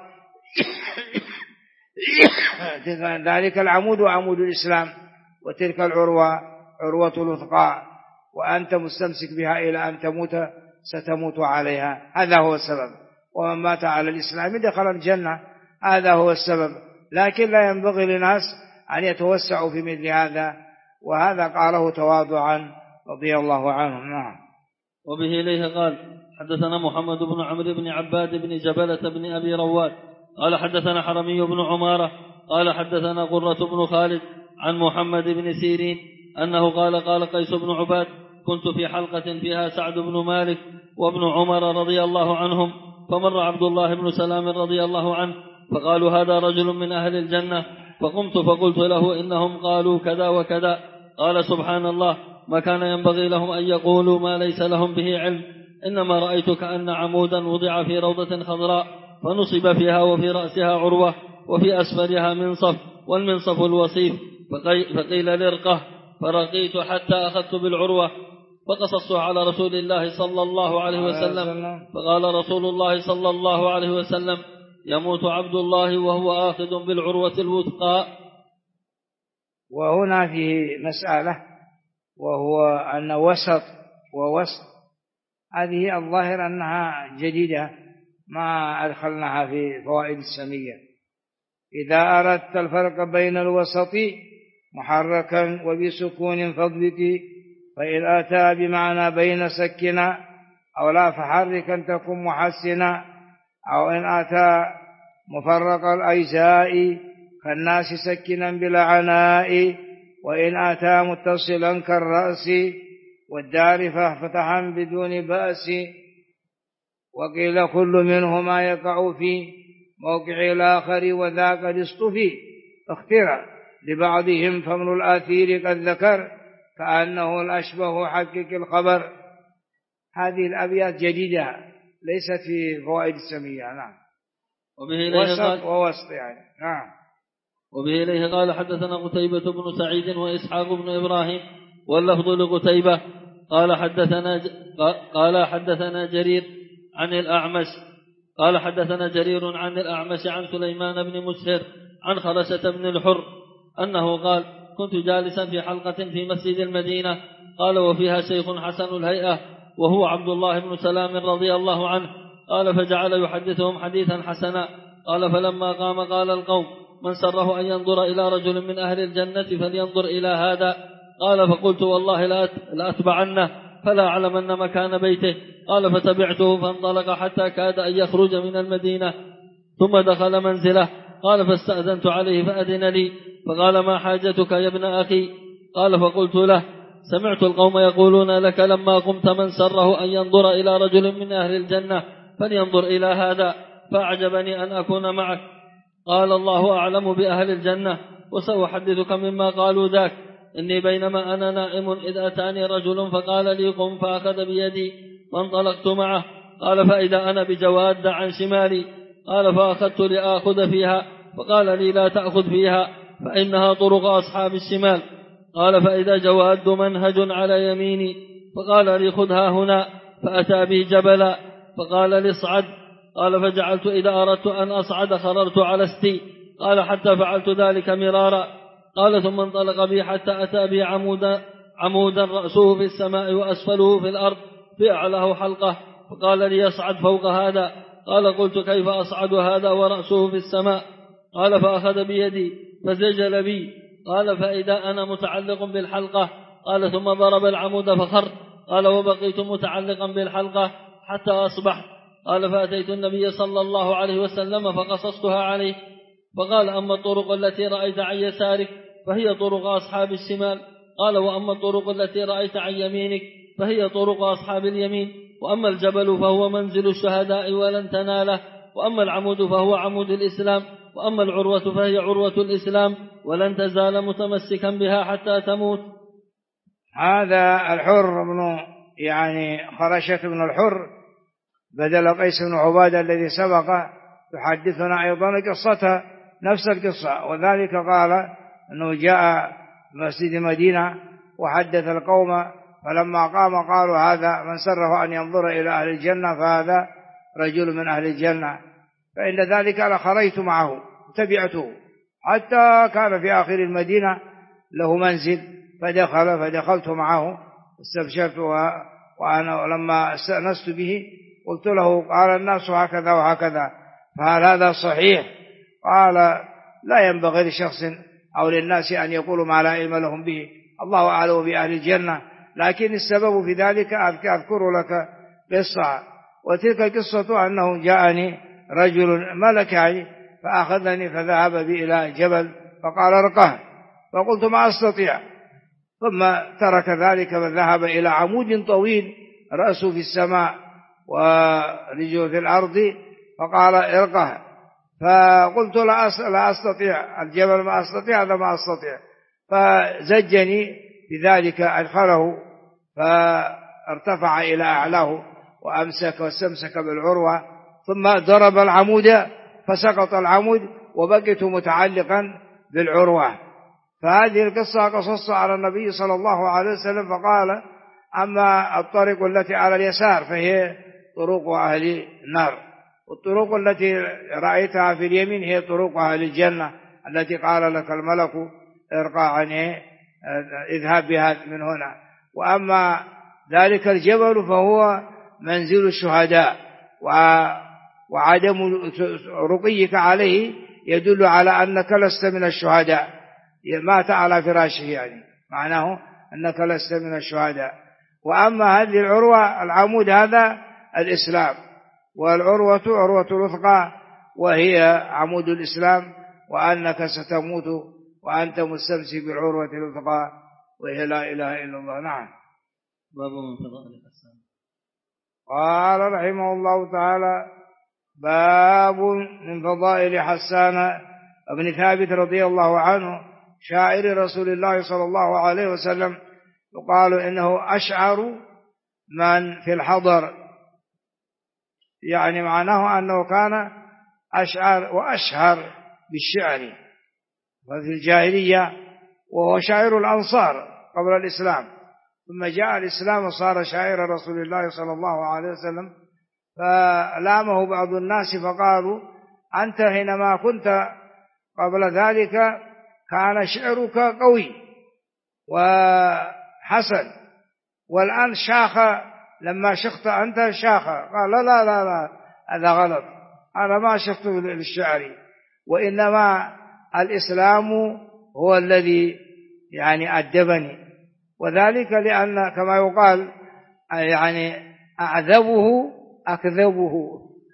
ذلك العمود عمود الإسلام، وتلك العروة عروة الوثقى، وأنت مستمسك بها إلى أن تموت ستموت عليها، هذا هو السبب، ومن مات على الإسلام دخل الجنة، هذا هو السبب. لكن لا ينبغي للناس أن يتوسعوا في مثل هذا، وهذا قاله تواضعا رضي الله عنه. نعم. وبه إليه قال حدثنا محمد بن عمرو بن عباد بن جبلة بن أبي رواد قال حدثنا حرمي بن عمارة قال حدثنا قرة بن خالد عن محمد بن سيرين أنه قال قيس بن عباد كنت في حلقة فيها سعد بن مالك وابن عمر رضي الله عنهم، فمر عبد الله بن سلام رضي الله عنه، فقالوا هذا رجل من أهل الجنة، فقمت فقلت له إنهم قالوا كذا وكذا. قال سبحان الله، ما كان ينبغي لهم أن يقولوا ما ليس لهم به علم، إنما رأيت كأن عمودا وضع في روضة خضراء فنصب فيها وفي رأسها عروة وفي أسفلها منصف والمنصف الوصيف، فقيل لرقه، فرقيت حتى أخذت بالعروة فقصصتها على رسول الله صلى الله عليه وسلم، فقال رسول الله صلى الله عليه وسلم: يموت عبد الله وهو آخذ بالعروة الوثقى. وهنا فيه مسألة، وهو أن وسط ووسط هذه الظاهر أنها جديدة ما أدخلناها في فوائد السمية. إذا أردت الفرق بين الوسط محركا وبسكون فاضبط، فإن أتى بمعنى بين سكنا أو لا فحركا تكون محسنا، أو إن أتى مفرق الأجزاء كالناس سكنا بلا عناء، وإن أتى متصلا كالرأس والدار ففتحا بدون بأس، وقيل كل منهما يقع في موقع الآخر وذاك الاصطفي، اخترع لبعضهم فمن الآثير قد ذكر كأنه الأشبه حقق الخبر. هذه الأبيات جديدة ليست في فوائد السمية. نعم. وسط ووسط يعني. نعم. وبه إليه قال حدثنا قتيبة بن سعيد وإسحاق بن إبراهيم واللفظ لقتيبة قال حدثنا جرير عن الأعمش قال حدثنا جرير عن الأعمش عن سليمان بن مسهر عن خرشة بن الحر أنه قال: كنت جالسا في حلقة في مسجد المدينة، قال: وفيها شيخ حسن الهيئة وهو عبد الله بن سلام رضي الله عنه، قال: فجعل يحدثهم حديثا حسنا، قال: فلما قام قال القوم: من سره أن ينظر إلى رجل من أهل الجنة فلينظر إلى هذا، قال: فقلت: والله لأتبعنه فلا أعلمن مكان بيته، قال: فتبعته فانطلق حتى كاد أن يخرج من المدينة، ثم دخل منزله، قال: فاستأذنت عليه فأذن لي، فقال: ما حاجتك يا ابن أخي؟ قال: فقلت له: سمعت القوم يقولون لك لما قمت: من سره أن ينظر إلى رجل من أهل الجنة فلينظر إلى هذا، فأعجبني أن أكون معك. قال: الله أعلم بأهل الجنة، وسأحدثك مما قالوا ذاك. إني بينما أنا نائم إذ أتاني رجل فقال لي: قم، فأخذ بيدي فانطلقت معه، قال: فإذا أنا بجواد عن شمالي، قال: فأخذت لآخذ فيها، فقال لي: لا تأخذ فيها فإنها طرق أصحاب الشمال، قال: فإذا جواد منهج على يميني، فقال لي: خذها هنا، فأتى بي جبلا، فقال لي: اصعد، قال: فجعلت إذا أردت أن أصعد خررت على استي، قال: حتى فعلت ذلك مرارا، قال: ثم انطلق بي حتى أتى بي عمودا رأسه في السماء وأسفله في الأرض في أعلاه حلقة، فقال لي: اصعد فوق هذا، قال: قلت: كيف أصعد هذا ورأسه في السماء؟ قال: فأخذ بيدي فزجل بي، قال: فإذا أنا متعلق بالحلقة، قال: ثم ضرب العمود فخر، قال: وبقيت متعلقا بالحلقة حتى أصبحت، قال: فأتيت النبي صلى الله عليه وسلم فقصصتها عليه، فقال: أما الطرق التي رأيت عن يسارك فهي طرق أصحاب الشمال، قال: وأما الطرق التي رأيت عن يمينك فهي طرق أصحاب اليمين، وأما الجبل فهو منزل الشهداء ولن تناله، وأما العمود فهو عمود الإسلام، وأما العروة فهي عروة الإسلام ولن تزال متمسكا بها حتى تموت. هذا الحر بن خرشة بن الحر بدل قيس بن عبادة الذي سبق يحدثنا أيضا قصته نفس القصة، وذلك قال أنه جاء مسجد مدينة وحدث القوم، فلما قام قالوا: هذا من سره أن ينظر إلى أهل الجنة فهذا رجل من أهل الجنة. فإن ذلك أنا خرجت معه تبعته حتى كان في آخر المدينة له منزل، فدخلت معه استبشرت، وأنا لما استأنست به قلت له: قال الناس هكذا وهكذا، فهل هذا صحيح؟ قال: لا ينبغي لشخص أو للناس أن يقولوا ما لا علم لهم به، الله أعلم بأهل الجنة، لكن السبب في ذلك أذكر لك قصة، وتلك القصة أنه جاءني رجل ملكي فأخذني فذهب بي إلى جبل فقال: ارقه، فقلت: ما أستطيع، ثم ترك ذلك فذهب إلى عمود طويل رأسه في السماء ورجله في الأرض فقال: ارقه، فقلت: لا أستطيع، الجبل ما أستطيع، هذا ما أستطيع، فزجني بذلك، أدخله فارتفع إلى أعلاه، وأمسك واستمسك بالعروة، ثم ضرب العمود فسقط العمود وبقيت متعلقا بالعروة. فهذه القصة قصصها على النبي صلى الله عليه وسلم، فقال: أما الطريق التي على اليسار فهي طرق أهل النار، والطرق التي رأيتها في اليمين هي طرق أهل الجنة التي قال لك الملك ارقى عنه اذهب بها من هنا. وأما ذلك الجبل فهو منزل الشهداء، وعدم رقيك عليه يدل على أنك لست من الشهداء، مات على فراشه، يعني معناه أنك لست من الشهداء. وأما هذه العروة العمود هذا الإسلام، والعروة عروة الوثقى وهي عمود الإسلام، وأنك ستموت وأنت مستمسك بالعروة الوثقى وهي لا إله إلا الله. نعم. باب من فضائل حسان. قال رحمه الله تعالى: باب من فضائل حسان بن ثابت رضي الله عنه شاعر رسول الله صلى الله عليه وسلم، يقال إنه أشعر من في الحضر، يعني معناه أنه كان أشعر وأشهر بالشعر وفي الجاهلية، وهو شاعر الأنصار قبل الإسلام، ثم جاء الإسلام وصار شاعر رسول الله صلى الله عليه وسلم. فلامه بعض الناس فقالوا: أنت حينما كنت قبل ذلك كان شعرك قوي وحسن، والآن شاخ، لما شخت أنت شاخ. قال: لا لا لا، هذا غلط، أنا ما شخت للشعر، وإنما الإسلام هو الذي يعني أدبني، وذلك لأن كما يقال يعني أعذبه أكذبه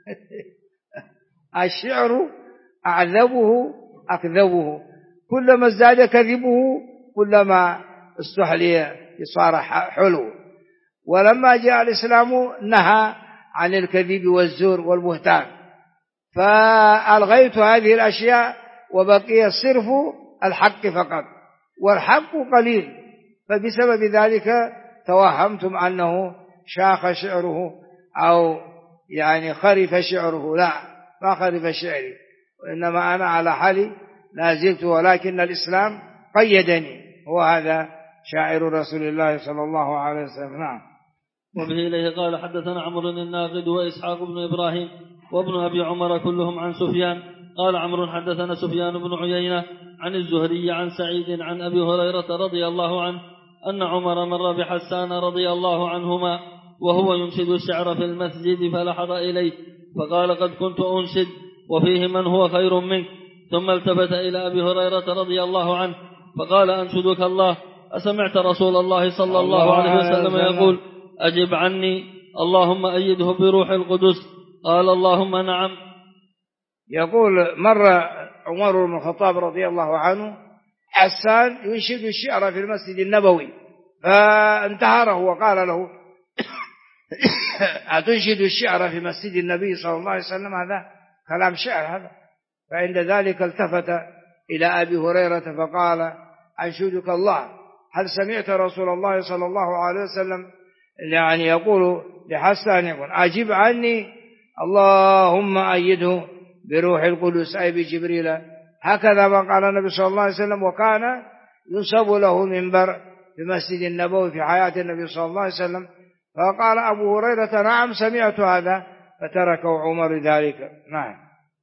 الشعر أعذبه أكذبه، كلما ازداد كذبه كلما استحلي صار حلو. ولما جاء الإسلام نهى عن الكذب والزور والبهتان، فألغيت هذه الأشياء وبقي صرف الحق فقط، والحق قليل، فبسبب ذلك توهمتم أنه شاخ شعره أو يعني خرف شعره. لا، ما خرف شعري، وإنما أنا على حالي لا زلت، ولكن الإسلام قيدني، وهذا شاعر رسول الله صلى الله عليه وسلم. نعم. وبه إليه قال: حدثنا عمرو الناقد وإسحاق بن إبراهيم وابن أبي عمر كلهم عن سفيان قال عمرو: حدثنا سفيان بن عيينة عن الزهري عن سعيد عن أبي هريرة رضي الله عنه أن عمر مر بحسان رضي الله عنهما وهو ينشد الشعر في المسجد، فلحظ إليه فقال: قد كنت أنشد وفيه من هو خير منك. ثم التفت إلى أبي هريرة رضي الله عنه فقال: أنشدك الله، أسمعت رسول الله صلى الله عليه وسلم يقول: أجب عني، اللهم أيده بروح القدس. قال: اللهم نعم. يقول: مر عمر بن الخطاب رضي الله عنه حسان ينشد الشعر في المسجد النبوي، فانتهره وقال له: أتنشد الشعر في مسجد النبي صلى الله عليه وسلم؟ هذا كلام شعر هذا. فعند ذلك التفت إلى أبي هريرة فقال: أنشدك الله، هل سمعت رسول الله صلى الله عليه وسلم يعني يقول لحسان يقول: أجب عني، اللهم أيده بروح القدس، أي بجبريل. هكذا ما قال النبي صلى الله عليه وسلم، وكان ينصب له منبر في مسجد النبوي في حياة النبي صلى الله عليه وسلم. فقال أبو هريرة: نعم سمعت هذا، فتركه عمر ذلك. نعم.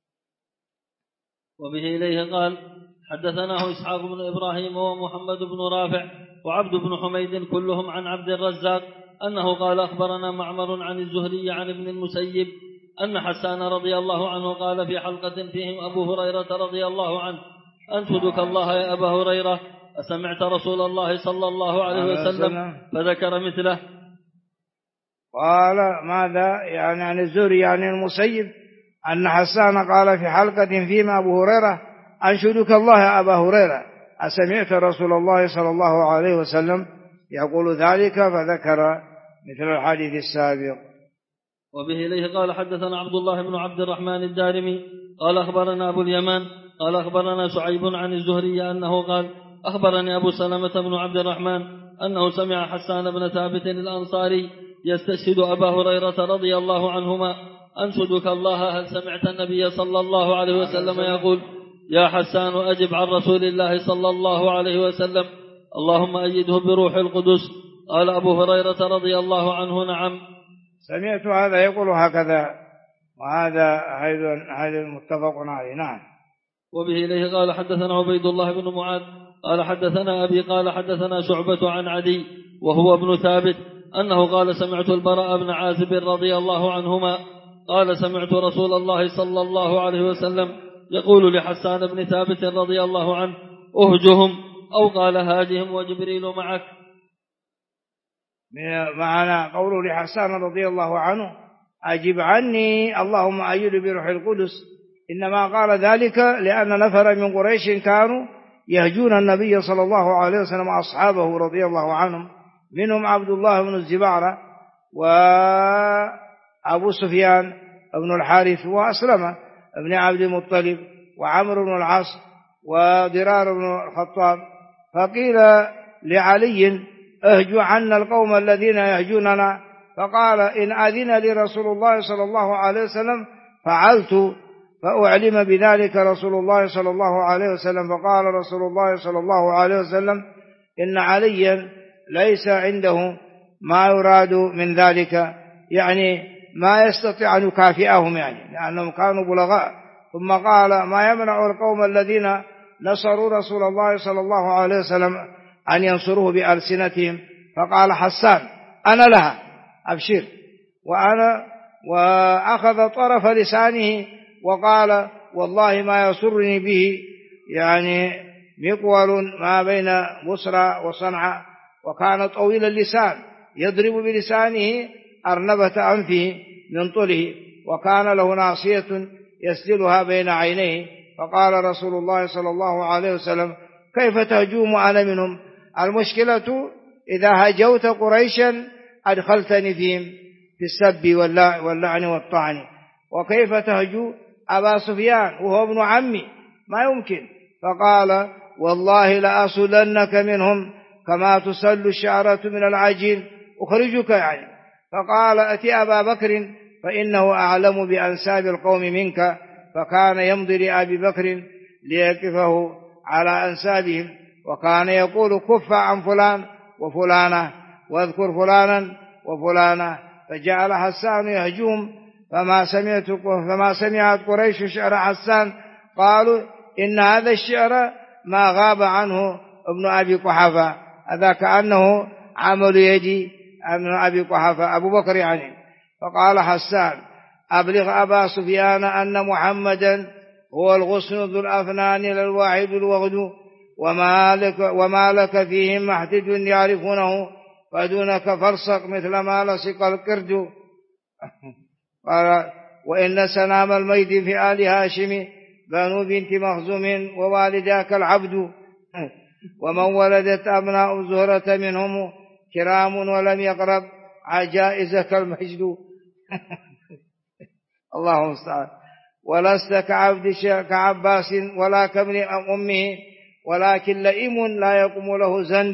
وبه إليه قال: حدثناه إسحاق بن إبراهيم ومحمد بن رافع وعبد بن حميد كلهم عن عبد الرزاق أنه قال: أخبرنا معمر عن الزهري عن ابن المسيب أن حسان رضي الله عنه قال في حلقة فيهم أبو هريرة رضي الله عنه: أنشدك الله يا أبا هريرة، أسمعت رسول الله صلى الله عليه وسلم؟ فذكر مثله. قال: ماذا يعني عن الزهري يعني المسيب أن حسان قال في حلقة فيهم أبو هريرة: أنشدك الله يا أبا هريرة، أسمعت رسول الله صلى الله عليه وسلم يقول ذلك؟ فذكر مثل الحديث السابق. وبه إليه قال: حدثنا عبد الله بن عبد الرحمن الدارمي قال: أخبرنا أبو اليمان قال: أخبرنا شعيب عن الزهري أنه قال: أخبرني أبو سلمة بن عبد الرحمن أنه سمع حسان بن ثابت الأنصاري يستشهد أبا هريرة رضي الله عنهما: أنشدك الله، هل سمعت النبي صلى الله عليه وسلم يقول: يا حسان أجب عن رسول الله صلى الله عليه وسلم: اللهم أيده بروح القدس. قال أبو هريرة رضي الله عنه: نعم، سمعت هذا يقول هكذا، وهذا هذا متفق عليه. نعم. وبه إليه قال حدثنا عبيد الله بن معاذ قال حدثنا أبي قال حدثنا شعبة عن عدي وهو ابن ثابت أنه قال: سمعت البراء بن عازب رضي الله عنهما قال: سمعت رسول الله صلى الله عليه وسلم يقول لحسان بن ثابت رضي الله عنه: أهجهم، أو قال: هاجهم وجبريل معك. معنى قوله لحسان رضي الله عنه: أجب عني اللهم أيد بروح القدس، إنما قال ذلك لأن نفر من قريش كانوا يهجون النبي صلى الله عليه وسلم أصحابه رضي الله عنهم، منهم عبد الله بن الزبارة وأبو سفيان بن الحارث وأسلمة بن عبد المطلب وعمرو بن العاص وضرار بن الخطاب. فقيل لعلي: اهجوا عنا القوم الذين يهجوننا. فقال: إن أذن لي رسول الله صلى الله عليه وسلم فعلت. فأعلم بذلك رسول الله صلى الله عليه وسلم، فقال رسول الله صلى الله عليه وسلم: إن عليا ليس عنده ما يراد من ذلك، يعني ما يستطيع أن يكافئهم، يعني لأنهم كانوا بلغاء. ثم قال: ما يمنع القوم الذين نصروا رسول الله صلى الله عليه وسلم أن ينصروه بألسنتهم؟ فقال حسان: أنا لها، أبشر. وأخذ طرف لسانه وقال: والله ما يسرني به يعني مقول ما بين بصرى وصنعاء. وكان طويل اللسان يضرب بلسانه أرنبة أنفه من طوله، وكان له ناصية يسدلها بين عينيه. فقال رسول الله صلى الله عليه وسلم: كيف تهجوم أنا منهم؟ المشكلة إذا هجوت قريشا أدخلتني فيهم في السب واللعن والطعن، وكيف تهجو أبا سفيان وهو ابن عمي؟ ما يمكن. فقال: والله لأصلنك منهم كما تسل الشعرة من العجين، أخرجك يعني. فقال: أتي أبا بكر فإنه أعلم بأنساب القوم منك. فكان يمضي لأبي بكر ليكفه على أنسابهم، وكان يقول: كف عن فلان وفلانة، واذكر فلانا وفلانة. فجعل حسان يهجوم، فما سمعت قريش شعر حسان قالوا: إن هذا الشعر ما غاب عنه ابن أبي قحافة. هذا كأنه عمل يدي ابن أبي قحافة أبو بكر يعني. فقال حسان: أبلغ أبا سفيان أن محمدا هو الغصن ذو الأفنان للواحد الوغد، وما لك فيهم محتج يعرفونه، فدونك فرسق مثل ما لصق القرد. قال: وإن سنام الميت في آل هاشم بنو بنت مخزوم ووالداك العبد، ومن ولدت أبناء زهرة منهم كرام ولم يقرب عجائزك المجد. الله المستعان. ولست كعباس ولا كابن أمه، ولكن لئيم لا يقوم له زند.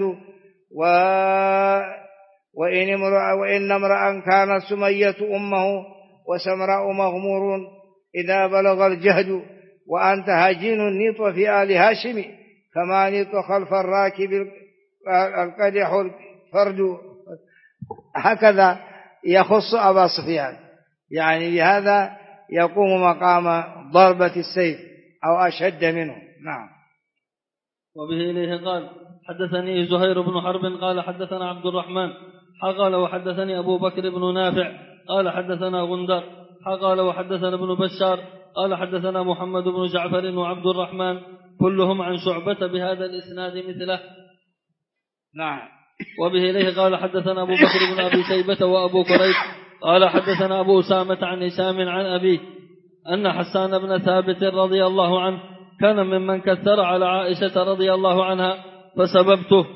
وإن امرأ كانت سمية أمه وسمراء مغمور إذا بلغ الجهد، وأنت هجين نيط في آل هاشم كما نيط خلف الراكب القدح الفرد. هكذا يخص أبا سفيان، يعني بهذا يقوم مقام ضربة السيف أو أشد منه. نعم. وبه إليه قال: حدثني زهير بن حرب قال حدثنا عبد الرحمن قال وحدثني أبو بكر بن نافع قال حدثنا غندر قال وحدثنا ابن بشار قال حدثنا محمد بن جعفر وعبد الرحمن كلهم عن شعبة بهذا الإسناد مثله. نعم. وبه إليه قال حدثنا أبو بكر بن أبي شيبة وأبو كريب قال حدثنا أبو أسامة عن هشام عن أبيه أن حسان بن ثابت رضي الله عنه كان ممن كثر على عائشة رضي الله عنها فسببته.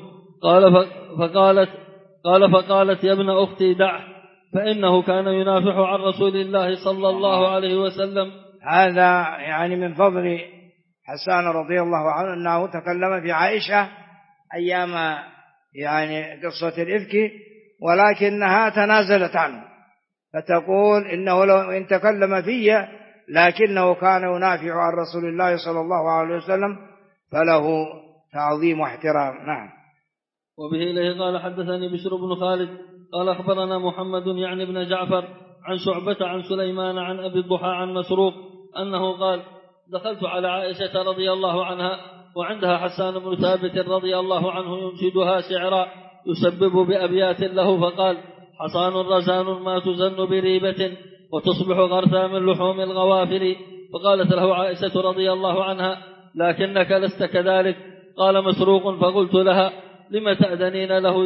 فقالت يا ابن أختي دعه فإنه كان ينافح عن رسول الله صلى الله عليه وسلم. هذا يعني من فضل حسان رضي الله عنه أنه تكلم في عائشة أيام يعني قصة الإفك، ولكنها تنازلت عنه، فتقول إنه لو إن تكلم في لكنه كان ينافع عن رسول الله صلى الله عليه وسلم فله تعظيم واحترام. نعم. وبه إليه قال حدثني بشر بن خالد قال أخبرنا محمد يعني بن جعفر عن شعبة عن سليمان عن أبي الضحى عن مسروق أنه قال دخلت على عائشة رضي الله عنها وعندها حسان بن ثابت رضي الله عنه ينشدها شعرا يسبب بأبيات له، فقال حصان رزان ما تزن بريبة وتصبح غرثا من لحوم الغوافل. فقالت له عائشة رضي الله عنها لكنك لست كذلك. قال مسروق فقلت لها لم تأذنين له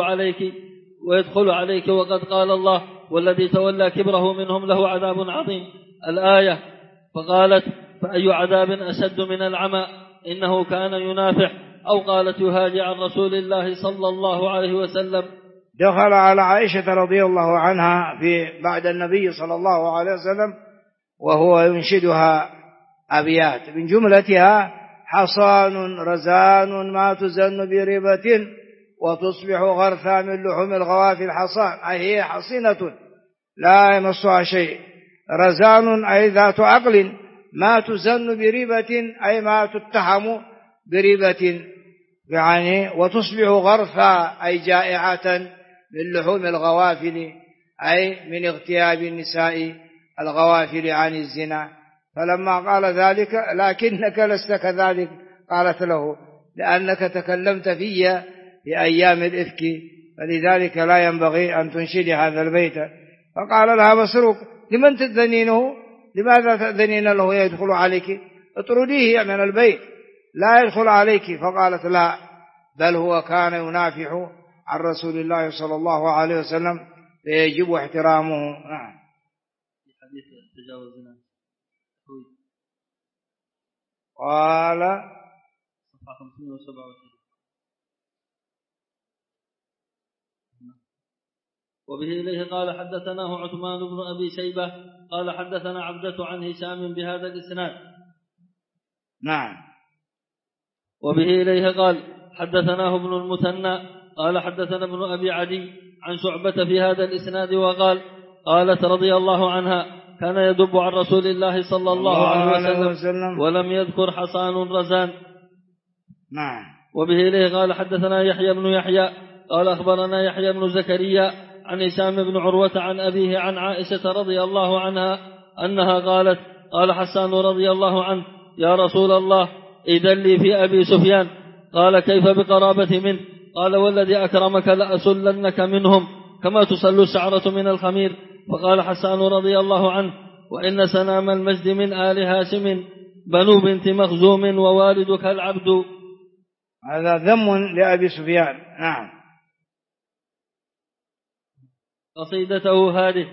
يدخل عليك وقد قال الله والذي تولى كبره منهم له عذاب عظيم الآية. فقالت فأي عذاب أشد من العمى إنه كان ينافح، أو قالت يهاجع عن رسول الله صلى الله عليه وسلم. دخل على عائشة رضي الله عنها بعد النبي صلى الله عليه وسلم وهو ينشدها أبيات من جملتها حصان رزان ما تزن بريبة وتصبح غرثا من لحوم الغوافل. حصان أي هي حصينة لا يمسها شيء، رزان أي ذات عقل، ما تزن بريبة أي ما تتهم بريبة يعني، وتصبح غرثا أي جائعة من لحوم الغوافل أي من اغتياب النساء الغوافل عن الزنا. فلما قال ذلك لكنك لست كذلك قالت له لأنك تكلمت في أيام الإفك فلذلك لا ينبغي أن تنشدي هذا البيت. فقال لها مسروق لمن تأذنينه؟ لماذا تأذنين له يدخل عليك؟ اطرديه من البيت لا يدخل عليك. فقالت لا بل هو كان ينافح عن رسول الله صلى الله عليه وسلم فيجب احترامه. نعم. حديث تجاوزنا قال صفحة 527. وبه إليه قال حدثناه عثمان بن أبي شيبة قال حدثنا عبدة عن هشام بهذا الإسناد. نعم. وبه إليه قال حدثناه ابن المثنى قال حدثنا ابن أبي عدي عن شعبة في هذا الإسناد وقال قالت رضي الله عنها كان يدب عن رسول الله صلى الله عليه وسلم ولم يذكر حصان رزان. نعم. وبه إليه قال حدثنا يحيى بن يحيى قال أخبرنا يحيى بن زكريا عن هشام بن عروة عن أبيه عن عائشة رضي الله عنها أنها قالت قال حسان رضي الله عنه يا رسول الله إذن لي في أبي سفيان. قال كيف بقرابة منه؟ قال والذي أكرمك لأسلنك منهم كما تسل الشعرة من الخمير. فقال حسان رضي الله عنه وإن سنام المجد من آل هاشم بنو بنت مخزوم ووالدك العبد. هذا ذم لأبي سفيان. نعم. قصيدته هذه.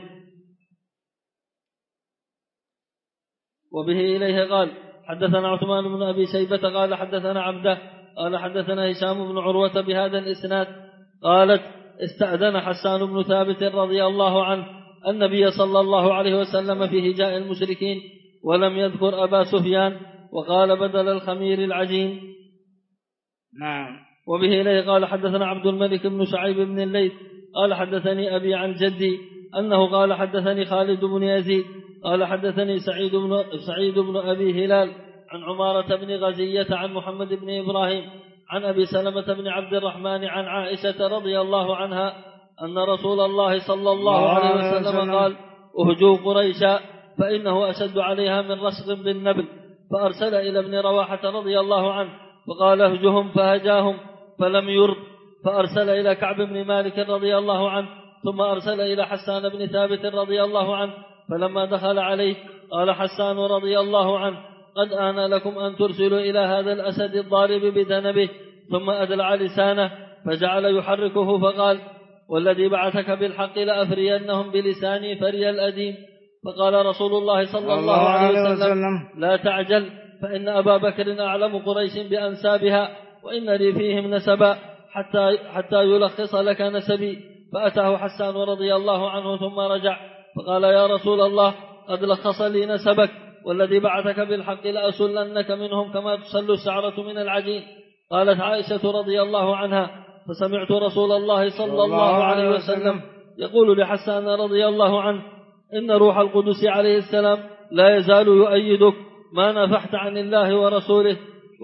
وبه إليه قال حدثنا عثمان بن أبي شيبة قال حدثنا عبده قال حدثنا هشام بن عروة بهذا الإسناد قالت استأذن حسان بن ثابت رضي الله عنه النبي صلى الله عليه وسلم في هجاء المشركين ولم يذكر أبا سفيان وقال بدل الخمير العجين. نعم. وبه إليه قال حدثنا عبد الملك بن شعيب بن الليث قال حدثني أبي عن جدي أنه قال حدثني خالد بن يزيد قال حدثني سعيد بن أبي هلال عن عمارة بن غزية عن محمد بن إبراهيم عن أبي سلمة بن عبد الرحمن عن عائشة رضي الله عنها أن رسول الله صلى الله عليه وسلم قال اهجوا قريشا فإنه أشد عليها من رشق بالنبل. فأرسل إلى ابن رواحة رضي الله عنه فقال اهجهم فهجاهم فلم يرد. فأرسل إلى كعب بن مالك رضي الله عنه ثم أرسل إلى حسان بن ثابت رضي الله عنه. فلما دخل عليه قال حسان رضي الله عنه قد آن لكم أن ترسلوا إلى هذا الأسد الضارب بذنبه. ثم أدلع لسانه فجعل يحركه فقال والذي بعثك بالحق لأفرينهم بلساني فري الأديم. فقال رسول الله صلى الله عليه وسلم لا تعجل فإن أبا بكر أعلم قريش بأنسابها وإن لي فيهم نسبا حتى يلخص لك نسبي. فأتاه حسان رضي الله عنه ثم رجع فقال يا رسول الله قد لخص لي نسبك والذي بعثك بالحق لأسلنك منهم كما تسل الشعرة من العجين. قالت عائشة رضي الله عنها فسمعت رسول الله صلى الله عليه وسلم يقول لحسان رضي الله عنه: إن روح القدس عليه السلام لا يزال يؤيدك ما نفحت عن الله ورسوله.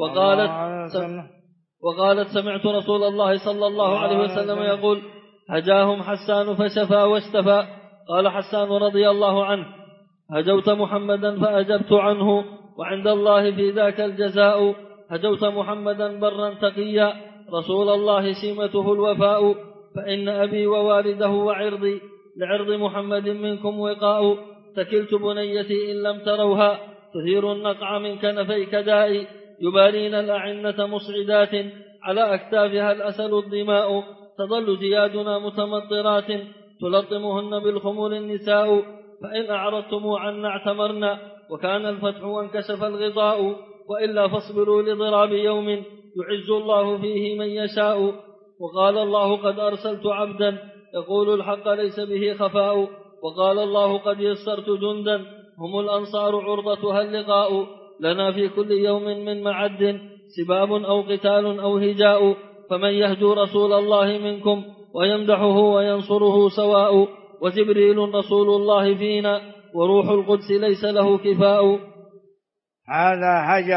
وقالت: سمعت رسول الله صلى الله عليه وسلم يقول: هجاهم حسان فشفى واشتفى. قال حسان رضي الله عنه: هجوت محمدا فأجبت عنه، وعند الله في ذاك الجزاء. هجوت محمدا برا تقيا، رسول الله شيمته الوفاء. فإن أبي ووالده وعرضي لعرض محمد منكم وقاء. تكلت بنيتي إن لم تروها، تثير النقع من كنفيك دائي. يبالين الأعنة مصعدات، على أكتافها الأسل الدماء. تظل زيادنا متمطرات، تلطمهن بالخمول النساء. فإن أعرضتم عنا اعتمرنا، وكان الفتح وانكشف الغطاء. وإلا فاصبروا لضراب يوم يعز الله فيه من يشاء. وقال الله: قد أرسلت عبدا يقول الحق ليس به خفاء. وقال الله: قد يسرت جندا هم الأنصار عرضتها اللقاء. لنا في كل يوم من معد سباب أو قتال أو هجاء. فمن يهجو رسول الله منكم ويمدحه وينصره سواء. وجبريل رسول الله فينا، وروح القدس ليس له كفاء. هذا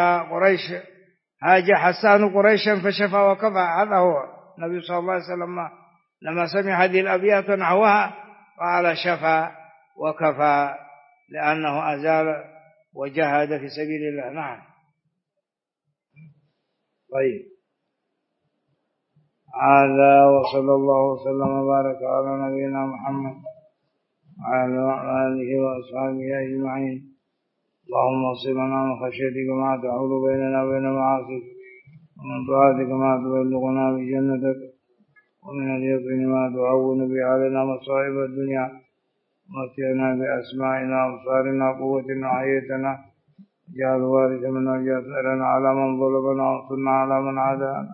هاج حسان قريشا فشفى وكفى. هذا هو النبي صلى الله عليه وسلم لما سمع هذه الأبيات نحوها قال: شفى وكفى، لأنه أزال وجاهد في سبيل الله. نعم. طيب، هذا وصلى الله وسلم وبارك على نبينا محمد وعلى آله وأصحابه أجمعين. اللهم اصلنا من خشيتك ما تحول بيننا وبين معاصيك، ومن طاعتك ما تبلغنا بجنتك، ومن اليقين ما تعون به علينا مصائب الدنيا. ومتعنا بأسمائنا وأبصارنا قوتنا وحياتنا، اجعل الوارث منا واجعل ثأرنا على من ظلمنا وانصرنا على من عادانا.